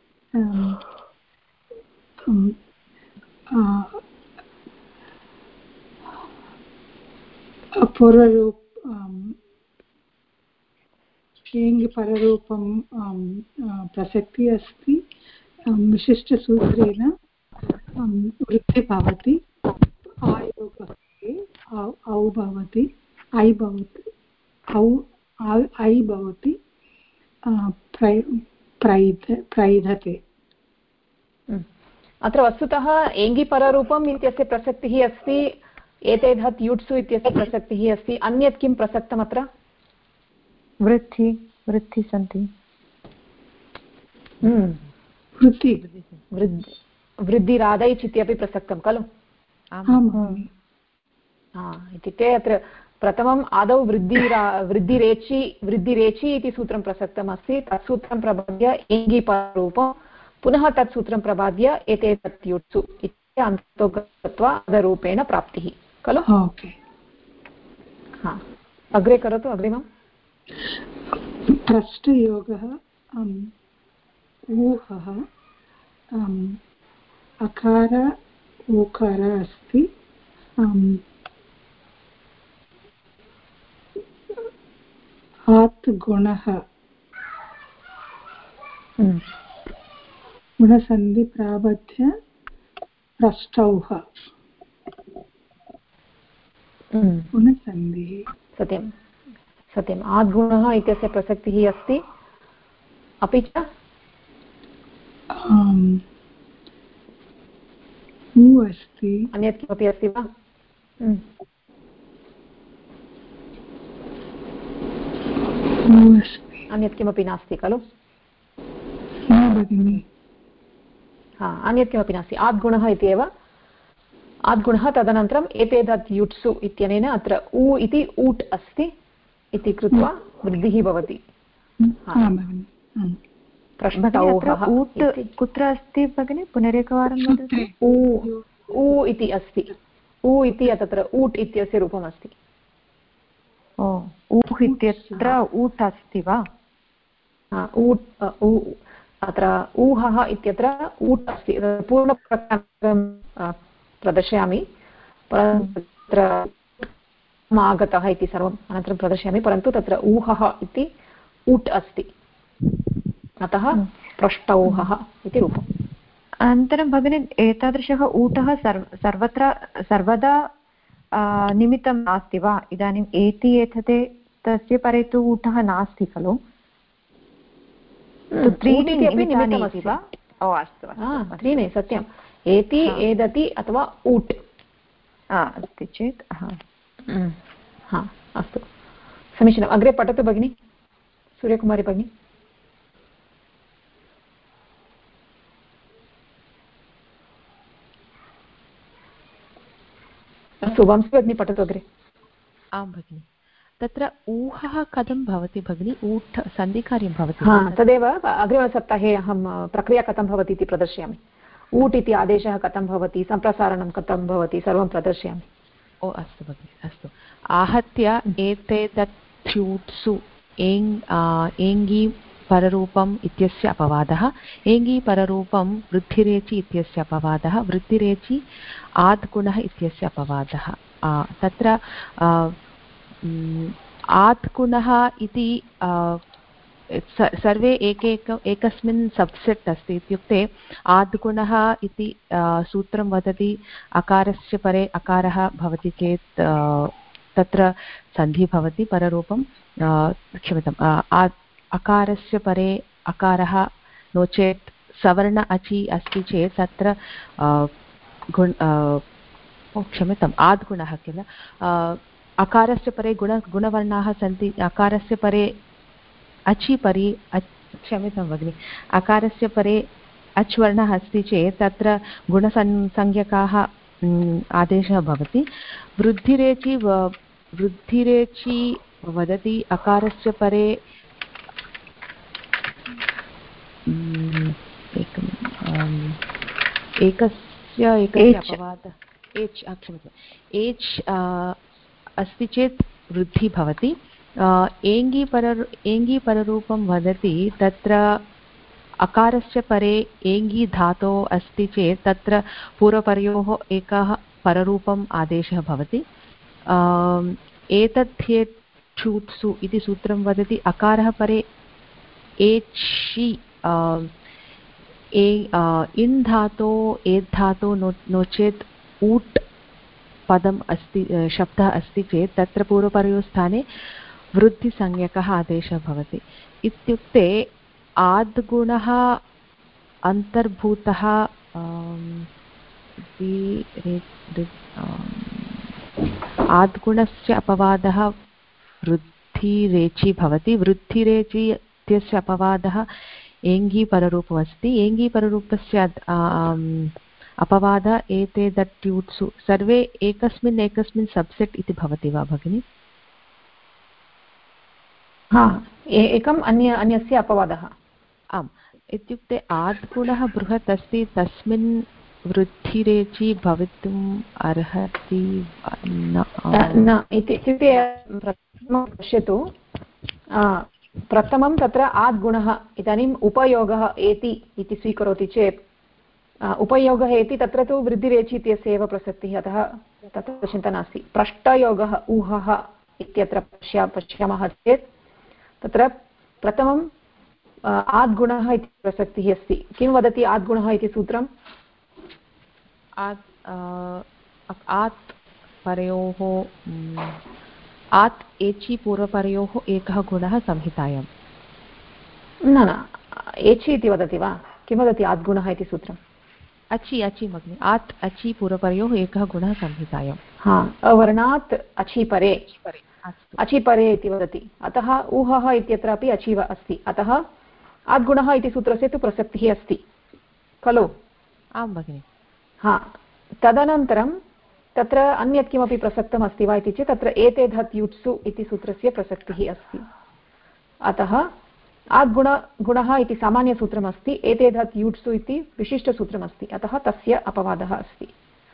पूर्वरूप एङ् पररूपं प्रसक्तिः अस्ति, विशिष्टसूत्रेण वृद्धि भवति, आयोगः औ भवति, ऐ भवति, ऐ भवति, प्रैधते। अत्र वस्तुतः एङ्गिपररूपम् इत्यस्य प्रसक्तिः अस्ति, एतेधत् युट्सु इत्यस्य प्रसक्तिः अस्ति। अन्यत् किं प्रसक्तम् अत्र? वृद्धि सन्ति। वृद्धिरादैच् इत्यपि प्रसक्तं खलु? इत्युक्ते अत्र प्रथमम् आदौ वृद्धिरेचि इति सूत्रं प्रसक्तम् अस्ति। तत् सूत्रं प्रबाद्य एङ्गिपररूपं, पुनः तत् सूत्रं प्रबाद्य एतेतत् युट्सु इति अन्ततो गत्वा अदरूपेण प्राप्तिः खलु? अग्रे करोतु अग्रिमम्। प्रष्टयोगः ऊहः अकार ऊकार अस्ति, आत् गुणः गुणसन्धि प्राबध्य प्रष्टौः गुणसन्धिः। सत्यं सत्यम्, आद्गुणः इत्यस्य प्रसक्तिः अस्ति। अपि च अस्ति, अन्यत् किमपि अस्ति वा? अन्यत् किमपि नास्ति खलु? अन्यत् किमपि नास्ति, आद्गुणः इत्येव आद्गुणः। तदनन्तरम् एतेदत् युट्सु इत्यनेन अत्र उ इति ऊट् अस्ति इति कृत्वा वृद्धिः भवति। ऊट् कुत्र अस्ति भगिनि? पुनरेकवारं वदतु। उ इति अस्ति, उ इति तत्र ऊट् इत्यस्य रूपम् अस्ति। ऊह् इत्यत्र ऊट् अस्ति वा? अत्र ऊहः इत्यत्र ऊट् अस्ति। पूर्णप्रकरणं प्रदर्शयामि, परन्तु तत्र आगतः इति सर्वम् अनन्तरं प्रदर्शयामि, परन्तु तत्र ऊहः इति ऊट् अस्ति, अतः पृष्ठौहः इति रूपम्। अनन्तरं भगिनि एतादृशः ऊटः सर्वदा निमित्तं नास्ति वा? इदानीम् एति एतते तस्य परे तु ऊटः नास्ति खलु? त्रीणि निमित्तानि वा? अस्तु त्रीणि, सत्यम्। एति, एदति अथवा ऊट् अस्ति चेत् अस्तु, समीचीनम्। अग्रे पठतु भगिनि, सूर्यकुमारी भगिनी। अस्तु, वंशी भगिनी पठतु अग्रे। आं भगिनि, तत्र ऊहः कथं भवति भगिनि? ऊट् सन्धिकार्यं भवति? तदेव अग्रिमसप्ताहे अहं प्रक्रिया कथं भवति इति प्रदर्शयामि। ऊट् इति आदेशः कथं भवति, सम्प्रसारणं कथं भवति, सर्वं प्रदर्शयामि। अस्तु भगिनि, अस्तु। आहत्य एतेतत्यूट्सु एङ्गी पररूपम् इत्यस्य अपवादः, एङ्गी पररूपं वृद्धिरेचि इत्यस्य अपवादः, वृद्धिरेचि आद्गुणः इत्यस्य अपवादः। तत्र आद्गुणः इति सर्वे एकस्मिन् सब्सेट् अस्ति। इत्युक्ते आद्गुणः इति सूत्रं वदति अकारस्य परे अकारः भवति चेत् तत्र सन्धिः भवति, पररूपं क्षम्यताम्, अकारस्य परे अकारः नो चेत् सवर्ण अचि अस्ति चेत् तत्र क्षम्यताम् आद्गुणः किल, अकारस्य परे गुणवर्णाः सन्ति, अकारस्य परे अचि परि क्षम्यतां भगिनि, अकारस्य परे अच् वर्णः अस्ति चेत् तत्र गुणसंज्ञकाः आदेशः भवति। वृद्धिरेचि वदति अकारस्य परे एकस्य अपवादः एच् अस्ति चेत् वृद्धिः भवति। एङ्गी पररूपं वदति तत्र अकारस्य परे एङ्गी धातोः अस्ति चेत् तत्र पूर्वपरयोः एकः पररूपम् आदेशः भवति। एतद्धेच्छूत्सु इति सूत्रं वदति अकारः परे एचि इन् धातो एत् धातो नो चेत् ऊट् पदम् अस्ति शब्दः अस्ति चेत् तत्र पूर्वपरयोस्थाने वृद्धिसंज्ञकः आदेशः भवति। इत्युक्ते आद्गुणः अन्तर्भूतः आद्गुणस्य अपवादः वृद्धिरेचि भवति। वृद्धिरेचि इत्यस्य अपवादः एङ्गीपररूपमस्ति। एङ्गीपररूपस्य अपवादः एते दट्यूट्सु सर्वे एकस्मिन् सब्सेट् इति भवति वा भगिनि? एकम् अन्यस्य अपवादः। आम्, इत्युक्ते आद्गुणः बृहत् अस्ति तस्मिन् वृद्धिरेचि भवितुम् अर्हति न इत्युक्ते पश्यतु, प्रथमं तत्र आद्गुणः इदानीम् उपयोगः एति इति स्वीकरोति चेत् उपयोगः एति तत्र तु वृद्धिरेचि इत्यस्य एव प्रसक्तिः, अतः तत्र चिन्ता नास्ति। पृष्ठयोगः ऊहः इत्यत्र पश्यामः चेत् तत्र प्रथमम् आद्गुणः इति प्रसक्तिः अस्ति। किं वदति आद्गुणः इति सूत्रम्? आत् परयोः आत् एचि पूर्वपरयोः एकः गुणः संहितायां। न एचि इति वदति वा? किं वदति आद्गुणः इति सूत्रम्? अचि भगिनि, आत् अचि पूर्वपरयोः एकः गुणः संहितायां। अवर्णात् अचिपरे इति वदति, अतः ऊहः इत्यत्रापि अचि अस्ति, अतः आद्गुणः इति सूत्रस्य तु प्रसक्तिः अस्ति खलु? आं भगिनि। तदनन्तरं तत्र अन्यत् किमपि प्रसक्तम् अस्ति वा इति चेत् तत्र एते धत् युट्सु इति सूत्रस्य प्रसक्तिः अस्ति। अतः आद्गुणः इति सामान्यसूत्रमस्ति, एते धत् युट्सु इति विशिष्टसूत्रमस्ति, अतः तस्य अपवादः अस्ति।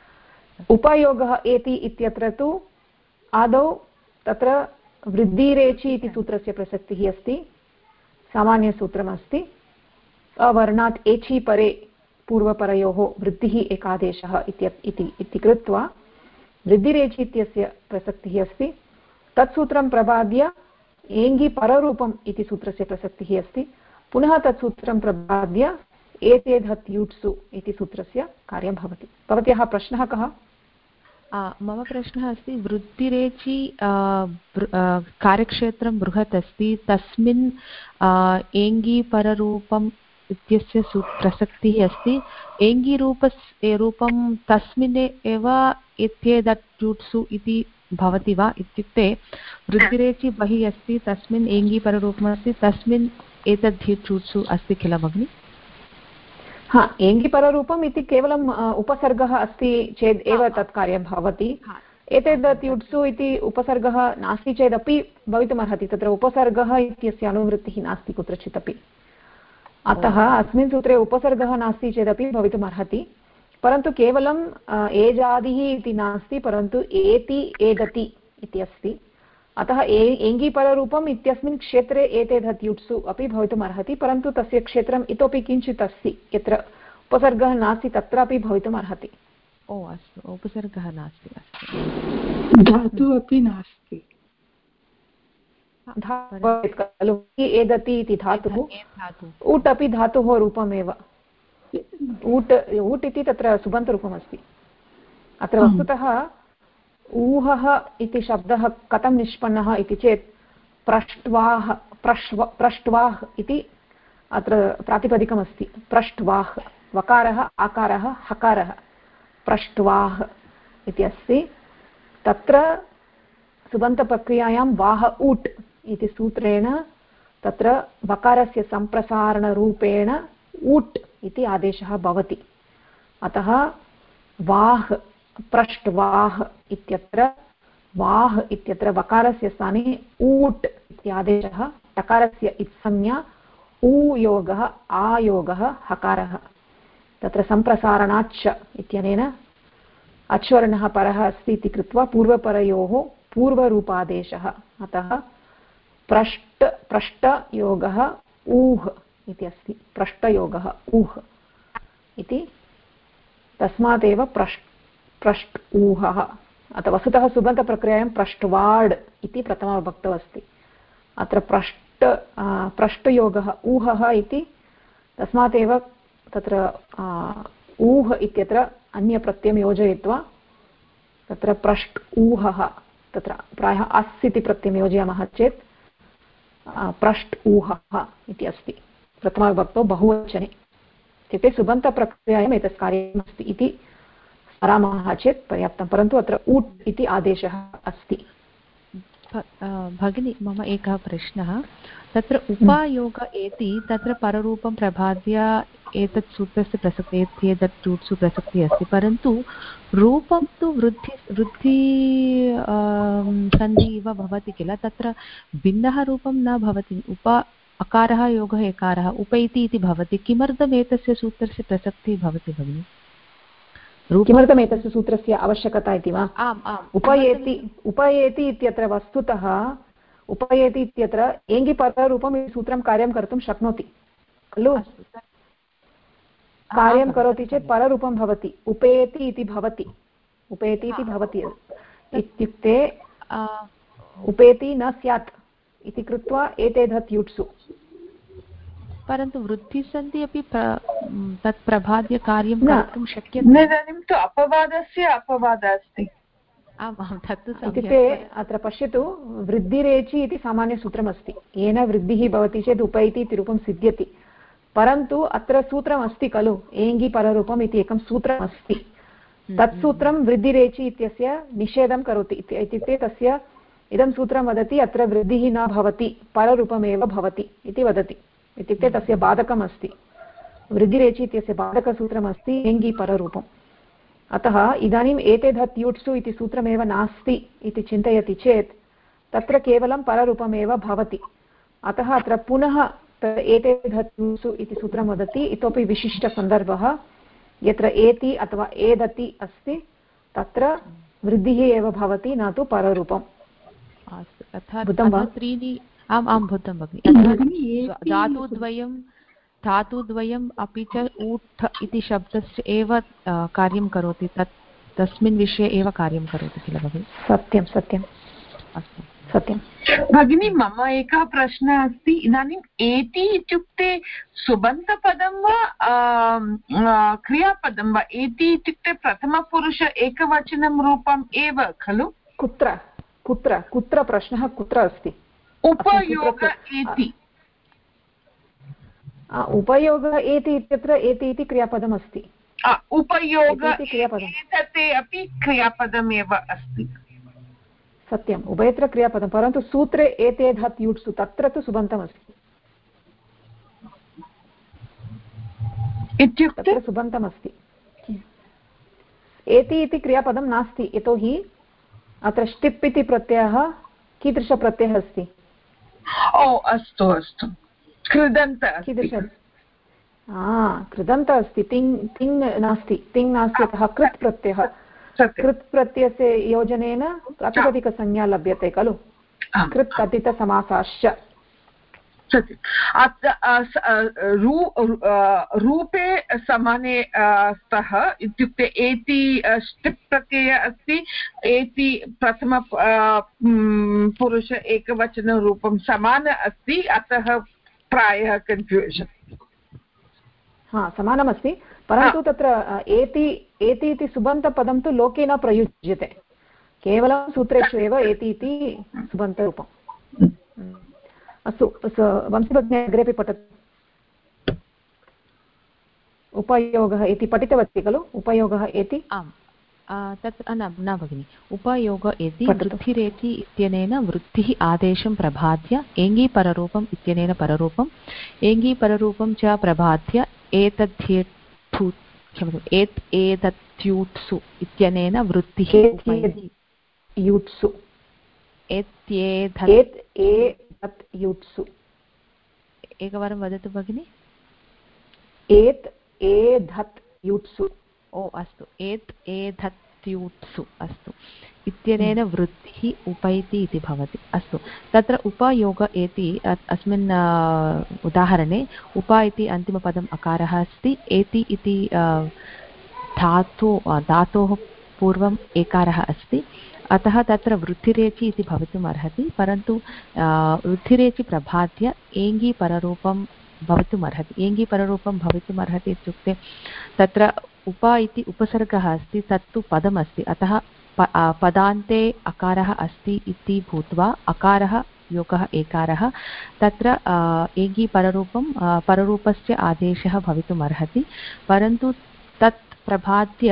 उपयोगः एति इत्यत्र तु आदौ तत्र वृद्धिरेचि इति सूत्रस्य प्रसक्तिः अस्ति, सामान्यसूत्रमस्ति। अवर्णात् एचि परे पूर्वपरयोः वृद्धिः एकादेशः इति कृत्वा वृद्धिरेचि इत्यस्य प्रसक्तिः अस्ति। तत्सूत्रं प्रबाद्य एङ्गि पररूपम् इति सूत्रस्य प्रसक्तिः अस्ति। पुनः तत्सूत्रं प्रबाद्य एते धत् युट्सु इति सूत्रस्य कार्यं भवति। भवत्याः प्रश्नः कः? मम प्रश्नः अस्ति, वृद्धिरेचि कार्यक्षेत्रं बृहत् अस्ति, तस्मिन् एङ्गीपररूपम् इत्यस्य प्रसक्तिः अस्ति। एङ्गीरूपं तस्मिन् एव एत्येदट्युट्सु इति भवति वा? इत्युक्ते वृद्धिरेचि बहिः अस्ति, तस्मिन् एङ्गीपररूपमस्ति, तस्मिन् एतद्धीचुट्सु अस्ति किल भगिनि? एङ्गिपररूपम् इति केवलम् उपसर्गः अस्ति चेत् एव तत् कार्यं भवति। एतद्युट्सु इति उपसर्गः नास्ति चेदपि भवितुमर्हति, तत्र उपसर्गः इत्यस्य अनुवृत्तिः नास्ति कुत्रचित् अपि, अतः अस्मिन् सूत्रे उपसर्गः नास्ति चेदपि भवितुमर्हति। परन्तु केवलम् एजादिः इति नास्ति, परन्तु एति एदति इति अस्ति, अतः एङ्गिपररूपम् इत्यस्मिन् क्षेत्रे एते धत्युट्सु अपि भवितुमर्हति, परन्तु तस्य क्षेत्रम् इतोपि किञ्चित् अस्ति, यत्र उपसर्गः नास्ति तत्रापि भवितुमर्हति। ओ अस्तु, उपसर्गः नास्ति, धातुः अपि नास्ति, खलु? एदति इति धातुः, ऊट् अपि धातुः रूपमेव। ऊट् इति तत्र सुबन्तरूपमस्ति। अत्र वस्तुतः ऊहः इति शब्दः कथं निष्पन्नः इति चेत् प्रष्ट्वाः इति अत्र प्रातिपदिकमस्ति। प्रष्ट्वाः, वकारः आकारः हकारः, प्रष्ट्वाः इति अस्ति। तत्र सुबन्तप्रक्रियायां वाह ऊट् इति सूत्रेण तत्र वकारस्य सम्प्रसारणरूपेण ऊट् इति आदेशः भवति। अतः वाह् प्रष्ट् वाह् इत्यत्र वाह् इत्यत्र वकारस्य स्थाने ऊट् इत्यादेशः, टकारस्य इत्संज्ञा ऊयोगः आयोगः हकारः। तत्र सम्प्रसारणाच्च इत्यनेन अच्वर्णः परः अस्ति इति कृत्वा पूर्वपरयोः पूर्वरूपादेशः। अतः प्रष्टयोगः ऊह् इति अस्ति, प्रष्टयोगः ऊह् इति, तस्मादेव प्रष्ट् ऊहः। अतः वस्तुतः सुबन्तप्रक्रियायां प्रष्ट्वाड् इति प्रथमविभक्तौ अस्ति। अत्र प्रष्टयोगः ऊहः इति तस्मात् एव तत्र ऊह् इत्यत्र अन्यप्रत्ययं योजयित्वा तत्र प्रष्ट् ऊहः, तत्र प्रायः अस् इति प्रत्ययं योजयामः चेत् प्रष्ट् ऊहः इति अस्ति प्रथमविभक्तौ बहुवचने। इत्युक्ते सुबन्तप्रक्रियायाम् एतत् कार्यम् अस्ति इति स्मरामः चेत् पर्याप्तं, परन्तु अत्र ऊट् इति आदेशः अस्ति। भगिनी, मम एकः प्रश्नः, तत्र उपायोग एति तत्र पररूपं प्रभाद्य एतत् सूत्रस्य प्रसक्तिः, एतत् रूत्सु प्रसक्तिः अस्ति, परन्तु रूपं तु वृद्धि सन्धि इव भवति किल, तत्र भिन्नः रूपं न भवति। अकारः योगः एकारः उपैति इति भवति, किमर्थम् एतस्य सूत्रस्य प्रसक्तिः भवति भगिनि? किमर्थम् एतस्य सूत्रस्य आवश्यकता इति वा? आम् आम्, उपयेति इत्यत्र वस्तुतः उपयेति इत्यत्र एङ्गिपररूपम् इति सूत्रं कार्यं कर्तुं शक्नोति खलु। कार्यं करोति चेत् पररूपं भवति, उपेति इति भवति, उपेति इति भवति इत्युक्ते उपेति न स्यात् इति कृत्वा एतेधत् युट्सु। परन्तु वृद्धिसन्धि अपि तत् प्रभाद्य कार्यं कर्तुं शक्यते। इदानीं तु अपवादस्य अपवादः अस्ति। आम् आं, तत्तु इत्युक्ते अत्र पश्यतु, वृद्धिरेचि इति सामान्यसूत्रमस्ति, येन वृद्धिः भवति चेत् उपैति इति रूपं सिद्ध्यति। परन्तु अत्र सूत्रमस्ति खलु, एङ्गि पररूपम् इति एकं सूत्रमस्ति, तत् सूत्रं वृद्धिरेचि इत्यस्य निषेधं करोति। इत्युक्ते तस्य इदं सूत्रं वदति अत्र वृद्धिः न भवति, पररूपमेव भवति इति वदति। इत्युक्ते तस्य बाधकम् अस्ति, वृद्धिरेचि इत्यस्य बाधकसूत्रमस्ति एङ्गि पररूपम्। अतः इदानीम् एतेधत् युट्सु इति सूत्रमेव नास्ति इति चिन्तयति चेत् तत्र केवलं पररूपमेव भवति। अतः अत्र पुनः एतेधत् युट्सु इति सूत्रं वदति। इतोपि विशिष्टसन्दर्भः यत्र एति अथवा एदति अस्ति तत्र वृद्धिः एव भवति, न तु पररूपम्। त्रीणि, आम् आं भूतं भगिनि, धातुद्वयम् अपि च ऊठ इति शब्दस्य एव कार्यं करोति, तस्मिन् विषये एव कार्यं करोति किल भगिनि? सत्यं सत्यम्, अस्तु सत्यं भगिनी। मम एकः प्रश्नः अस्ति, इदानीम् एति इत्युक्ते सुबन्तपदं वा क्रियापदं वा? एति इत्युक्ते प्रथमपुरुष एकवचनं रूपम् एव खलु? कुत्र कुत्र कुत्र प्रश्नः कुत्र अस्ति? उपयोग एति, उपयोगः एति इत्यत्र एति इति क्रियापदम् अस्ति। उपयोग एतते अपि क्रियापदमेव अस्ति। सत्यम्, उभयत्र क्रियापदं, परन्तु सूत्रे एतेधत् युट्सु तत्र तु सुबन्तमस्ति। इत्युक्ते सुबन्तमस्ति, एति इति क्रियापदं नास्ति, यतोहि अत्र ष्टिप् इति प्रत्ययः कीदृशप्रत्ययः अस्ति? ओ अस्तु अस्तु, कृदन्त कीदृश? कृदन्त अस्ति, तिङ् नास्ति, तिङ् नास्ति, अतः कृत् प्रत्ययः। कृत् प्रत्ययस्य योजनेन प्रातिपदिकसंज्ञा लभ्यते खलु, कृत् कथितसमासाश्च। रूपे समाने स्तः इत्युक्ते एति ष्टिप् प्रत्ययः अस्ति, एति प्रथम पुरुष एकवचनरूपं समान अस्ति, अतः प्रायः कन्फ्यूषन्। समानमस्ति, परन्तु तत्र एति इति सुबन्तपदं तु लोके न प्रयुज्यते, केवलं सूत्रेषु एव एति इति सुबन्तरूपम्। अस्तु, वंशीभगिनी अग्रेपि पठतु। उपयोगः इति पठितवती खलु? उपयोगः एति, आम्, तत्र न भगिनि, उपयोग एति वृद्धिरेति इत्यनेन वृद्धिः आदेशं प्रभाद्य एङ्गीपररूपम् इत्यनेन पररूपम्, एङ्गीपररूपं च प्रभाद्य एतद्धेतु क्षम्यताम् एत् एतत्यूत्सु इत्यनेन वृत्तिः यूत्सु एतत्यूत्सु एकवारं वदतु भगिनि एत् एधत् यूत्सु ओ अस्तु एत् एधत्यूत्सु अस्तु इत्यनेन वृत्तिः उपैति इति भवति अस्तु तत्र उपयोग एति अस्मिन् उदाहरणे उप इति अन्तिमपदम् अकारः अस्ति एति इति धातोः पूर्वम् एकारः अस्ति अतः तत्र वृद्धिरेचि इति भवितुम् अर्हति परन्तु वृद्धिरेचि प्रभाद्य एङ्गी पररूपं भवितुम् अर्हति एङ्गी पररूपं भवितुम् अर्हति इत्युक्ते तत्र उप इति उपसर्गः अस्ति तत्तु पदमस्ति अतः पदान्ते अकारः अस्ति इति भूत्वा अकारः योगः एकारः तत्र एङ्गी पररूपस्य आदेशः भवितुम् अर्हति परन्तु तत् प्रभाद्य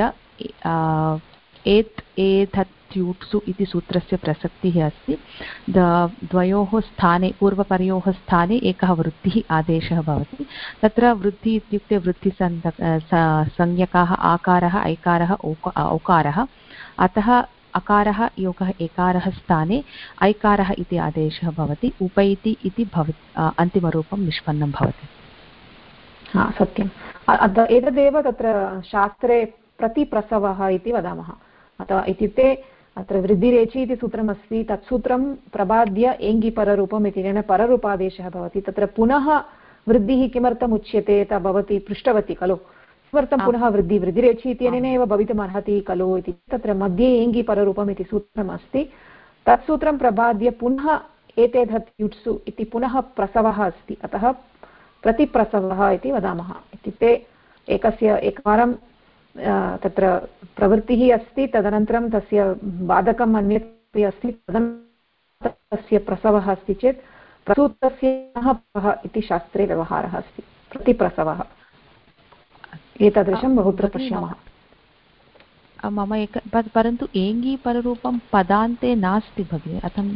एत् एतत्यूत्सु इति सूत्रस्य प्रसक्तिः अस्ति द्वयोः स्थाने पूर्वपरयोः स्थाने एकः वृद्धिः आदेशः भवति तत्र वृद्धिः इत्युक्ते वृद्धिसंज्ञकाः आकारः ऐकारः औकारः अतः अकारः योगः एकारः स्थाने ऐकारः इति आदेशः भवति उपैति इति अन्तिमरूपं निष्पन्नं भवति सत्यम् एतदेव तत्र शास्त्रे प्रतिप्रसवः इति वदामः अथवा इत्युक्ते अत्र वृद्धिरेचि इति सूत्रमस्ति तत् सूत्रं प्रबाद्य एङ्गिपररूपम् इत्यनेन पररूपादेशः भवति तत्र पुनः वृद्धिः किमर्थम् उच्यते भवती पृष्टवती खलु किमर्थं पुनः वृद्धिरेचि इत्यनेन एव भवितुम् अर्हति खलु इति तत्र मध्ये एङ्गि पररूपम् इति सूत्रम् अस्ति तत् सूत्रं प्रबाद्य पुनः एतेधत्युत्सु इति पुनः प्रसवः अस्ति अतः प्रतिप्रसवः इति वदामः इत्युक्ते एकवारं तत्र प्रवृत्तिः अस्ति तदनन्तरं तस्य बाधकम् अन्यत् अस्ति तदनन्तरं तस्य प्रसवः अस्ति चेत् प्रसूतस्य इति शास्त्रे व्यवहारः अस्ति प्रतिप्रसवः एतादृशं बहुत्र पश्यामः मम परन्तु एङ्गी पररूपं पदान्ते नास्ति भगिनि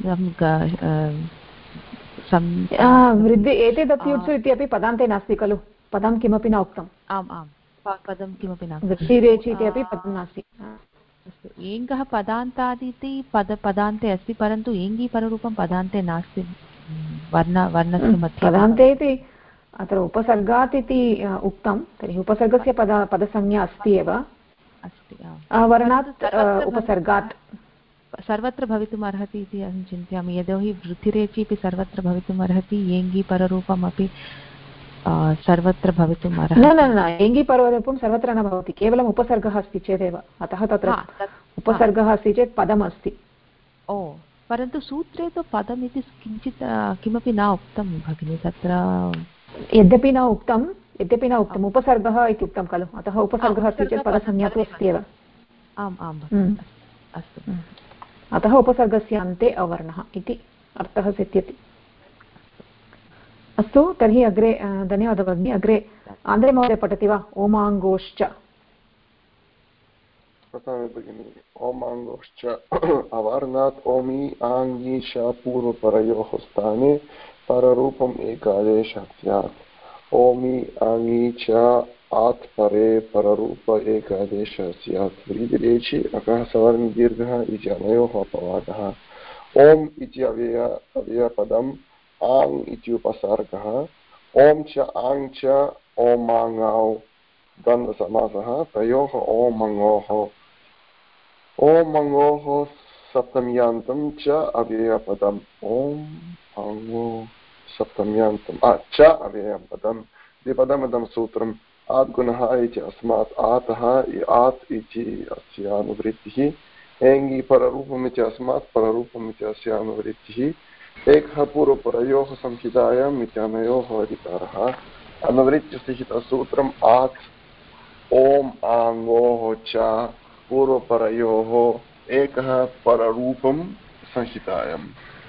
वृद्धि एतदत्युत्सु इत्यपि पदान्ते नास्ति खलु पदं किमपि न उक्तम् आम् आम् पदं किमपि नास्ति वृद्धिरेचि इति अपि पदं नास्ति अस्तु एङ्गः पदान्तादिति पदान्ते अस्ति परन्तु एङ्गी पररूपं पदान्ते नास्ति वर्णस्य मध्ये पदान्ते इति अत्र उपसर्गात् इति उक्तं तर्हि उपसर्गस्य पदसंज्ञा अस्ति एव अस्ति वर्णात् उपसर्गात् सर्वत्र भवितुम् अर्हति इति अहं चिन्तयामि यतोहि वृद्धिरेचि अपि सर्वत्र भवितुम् अर्हति एङ्गी पररूपमपि सर्वत्र भवितुम् अर्हति न एङ्गी पररूपं सर्वत्र न भवति केवलम् उपसर्गः अस्ति चेदेव अतः तत्र उपसर्गः अस्ति चेत् पदमस्ति ओ परन्तु सूत्रे तु पदमिति किञ्चित् किमपि न उक्तं भगिनि तत्र यद्यपि न उक्तम् उपसर्गः इति उक्तं खलु अतः उपसर्गः अस्ति चेत् पदसंज्ञा तु अस्ति एव आम् आम् अस्तु अतः उपसर्गस्य अन्ते अवर्णः इति अर्थः सिद्ध्यति अस्तु तर्हि अग्रे धन्यवादः भगिनि अग्रे आन्ध्रे महोदय पठति वा ओमाङ्गोश्च भगिनि ओमाङ्गोश्च अवर्णात् ओमि आङ्गी च पूर्वपरयोः स्थाने पररूपम् एकादेशः स्यात् ओमि आङ्गी च आत् परे पररूप एकादेशः स्यात् वृद्धिरेचि अकः सवर्णदीर्घः इति अनयोः अपवादः ओम् इति अव्ययपदम् आङ् इति उपसर्गः ओं च आङ् च ओमाङ्गौ द्वन्द्वसमासः तयोः ओमङोः ओमङोः सप्तम्यान्तं च अव्ययपदम् ओम् अङो सप्तम्यान्तं च अव्ययपदं द्विपदमिदं सूत्रम् आद्गुणः इति अस्मात् आतः आत् इति अस्य अनुवृत्तिः एङ्गी पररूपम् इति अस्मात् पररूपम् इति अस्य अनुवृत्तिः एकः पूर्वपरयोः संहितायाम् इत्यनयोः अधिकारः अनुवृत्तिसहितसूत्रम् आत् ओम् आङ्गोः च पूर्वपरयोः एकः पररूपं संहितायाम्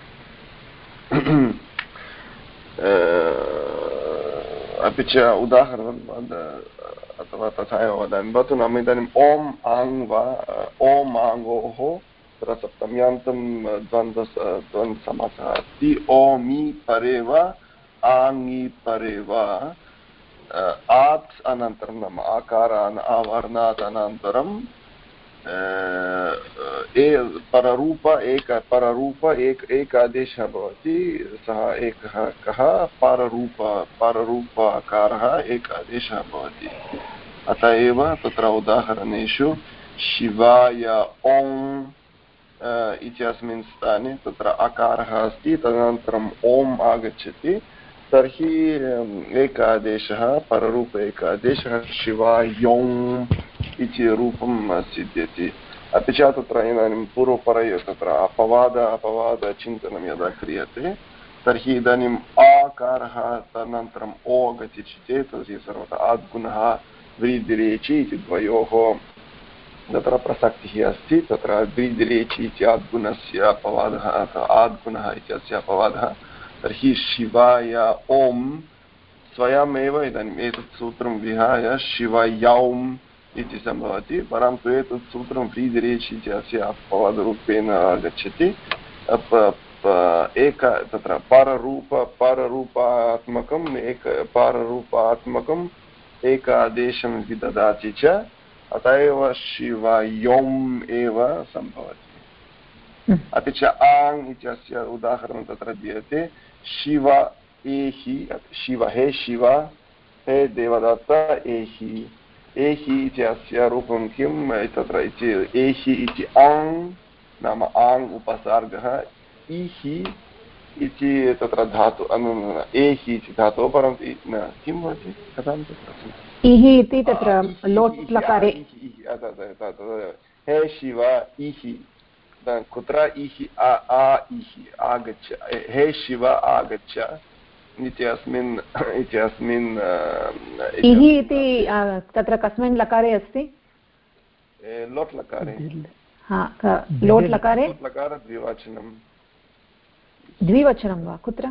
अपि च उदाहरणम् अथवा तथा एव वदामि भवतु नाम इदानीम् ओम् आङ् वा ओम् आङ्गोः तत्र सप्तम्यान्तं द्वन्द्वसमासः अस्ति ओमि परे वा आङि परे वा आत् अनन्तरं नाम आकारान् आवर्णात् अनन्तरं पररूप एकादेशः भवति। सः एकः कः पररूपाकारः एकादेशः भवति। अत एव तत्र उदाहरणेषु शिवाय ओं इत्यस्मिन् स्थाने तत्र अकारः अस्ति, तदनन्तरम् ओम् आगच्छति, तर्हि एकादेशः पररूप एकादेशः शिवायों इति रूपं सिद्ध्यति। अपि च तत्र इदानीं पूर्वपरयोः तत्र अपवादचिन्तनं यदा क्रियते तर्हि इदानीम् आकारः तदनन्तरम् ओ आगच्छति चेत् तर्हि सर्वथा आद्गुणः व्रीदिरेचि इति द्वयोः तत्र प्रसक्तिः अस्ति। तत्र व्रीदिरेचि इति आद्गुणस्य अपवादः अथवा आद्गुणः इत्यस्य अपवादः। तर्हि शिवाय ओं स्वयमेव इदानीम् एतत् सूत्रं विहाय शिवायौम् इति सम्भवति, परन्तु एतत् सूत्रं व्रीदिरेचि इत्यस्य अपवादरूपेण आगच्छति। तत्र पररूपात्मकम् एकादेशं विददाति च, अत एव शिवायोम् एव सम्भवति। अपि च आङ् इत्यस्य उदाहरणं तत्र दीयते। शिव एहि, शिव हे शिव हे देवदत्त एहि, एहि इत्यस्य रूपं किं तत्र एहि इति आङ् नाम आङ् उपसर्गः, इहि इति तत्र धातु एहि इति धातुः, परन्तु किं भवति कथं इहि इति तत्र लोट् लकारे हे शिव इहि, कुत्र इहि इहि आगच्छ, हे शिव आगच्छ इत्यस्मिन् इहि इति तत्र कस्मिन् लकारे अस्ति? लोट् लकारे। लोट् लकारे द्विवचनं वा कुत्र?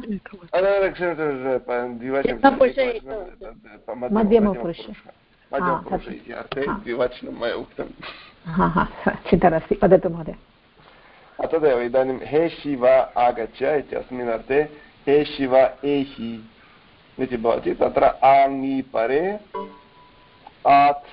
मध्यमपुरुष इति अर्थे द्विवचनं मया उक्तं। चिन्ता नास्ति, वदतु महोदय। तदेव इदानीं हे शिव आगच्छ इत्यस्मिन् अर्थे हे शिव एहि इति भवति। तत्र आङि परे आत्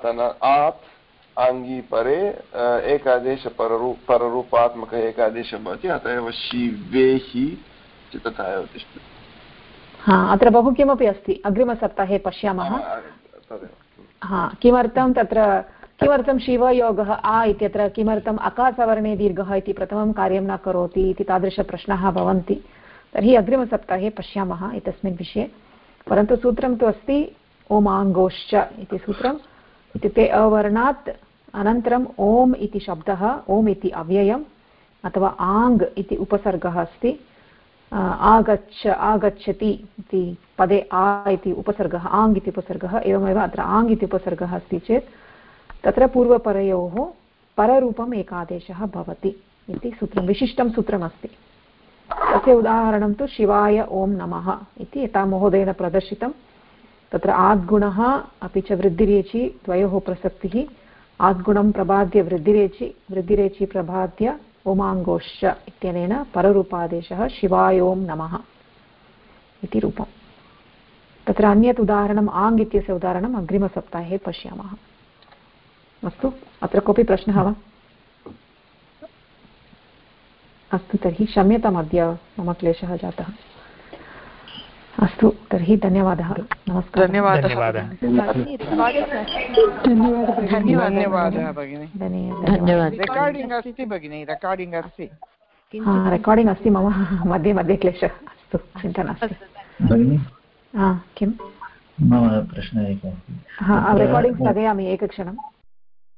आङि परे एकादेश पररूपात्मक एकादेशः भवति, अतः एव शिवेहि तथा एव तिष्ठति। अत्र बहु किमपि अस्ति, अग्रिमसप्ताहे पश्यामः। किमर्थं शिवयोगः आ इत्यत्र किमर्थम् अकारसवर्णे दीर्घः इति प्रथमं कार्यं न करोति इति तादृशप्रश्नाः भवन्ति। तर्हि अग्रिमसप्ताहे पश्यामः एतस्मिन् विषये। परन्तु सूत्रं तु अस्ति ओमाङ्गोश्च इति सूत्रम्, इत्युक्ते अवर्णात् अनन्तरम् ओम् इति शब्दः, ओम् इति अव्ययम् अथवा आङ् इति उपसर्गः अस्ति। आगच्छति इति पदे आ इति उपसर्गः, आङ् इति उपसर्गः, एवमेव अत्र आङ् इति उपसर्गः अस्ति चेत् तत्र पूर्वपरयोः पररूपम् एकादेशः भवति इति सूत्रं, विशिष्टं सूत्रमस्ति। तस्य उदाहरणं तु शिवाय ओं नमः इति यथा महोदयेन प्रदर्शितं। तत्र आद्गुणः अपि च वृद्धिरेचि द्वयोः प्रसक्तिः, आद्गुणं प्रबाद्य वृद्धिरेचि प्रबाद्य ओमाङ्गोश्च इत्यनेन पररूपादेशः शिवाय ओं नमः इति रूपम्। तत्र अन्यत् उदाहरणम् आङ् इत्यस्य उदाहरणम् अग्रिमसप्ताहे पश्यामः। अस्तु, अत्र कोऽपि प्रश्नः वा? अस्तु, तर्हि क्षम्यताम्, अद्य मम क्लेशः जातः। अस्तु, तर्हि धन्यवादः, नमस्कारः। धन्यवादः भगिनि। रेकार्डिङ्ग् अस्ति भगिनि, रेकार्डिङ्ग् अस्ति। रेकार्डिङ्ग् अस्ति मम मध्ये मध्ये क्लेशः। अस्तु, चिन्ता नास्ति। किं मम प्रश्नः एकः अस्ति। रेकार्डिङ्ग् स्थगयामि एकक्षणम्।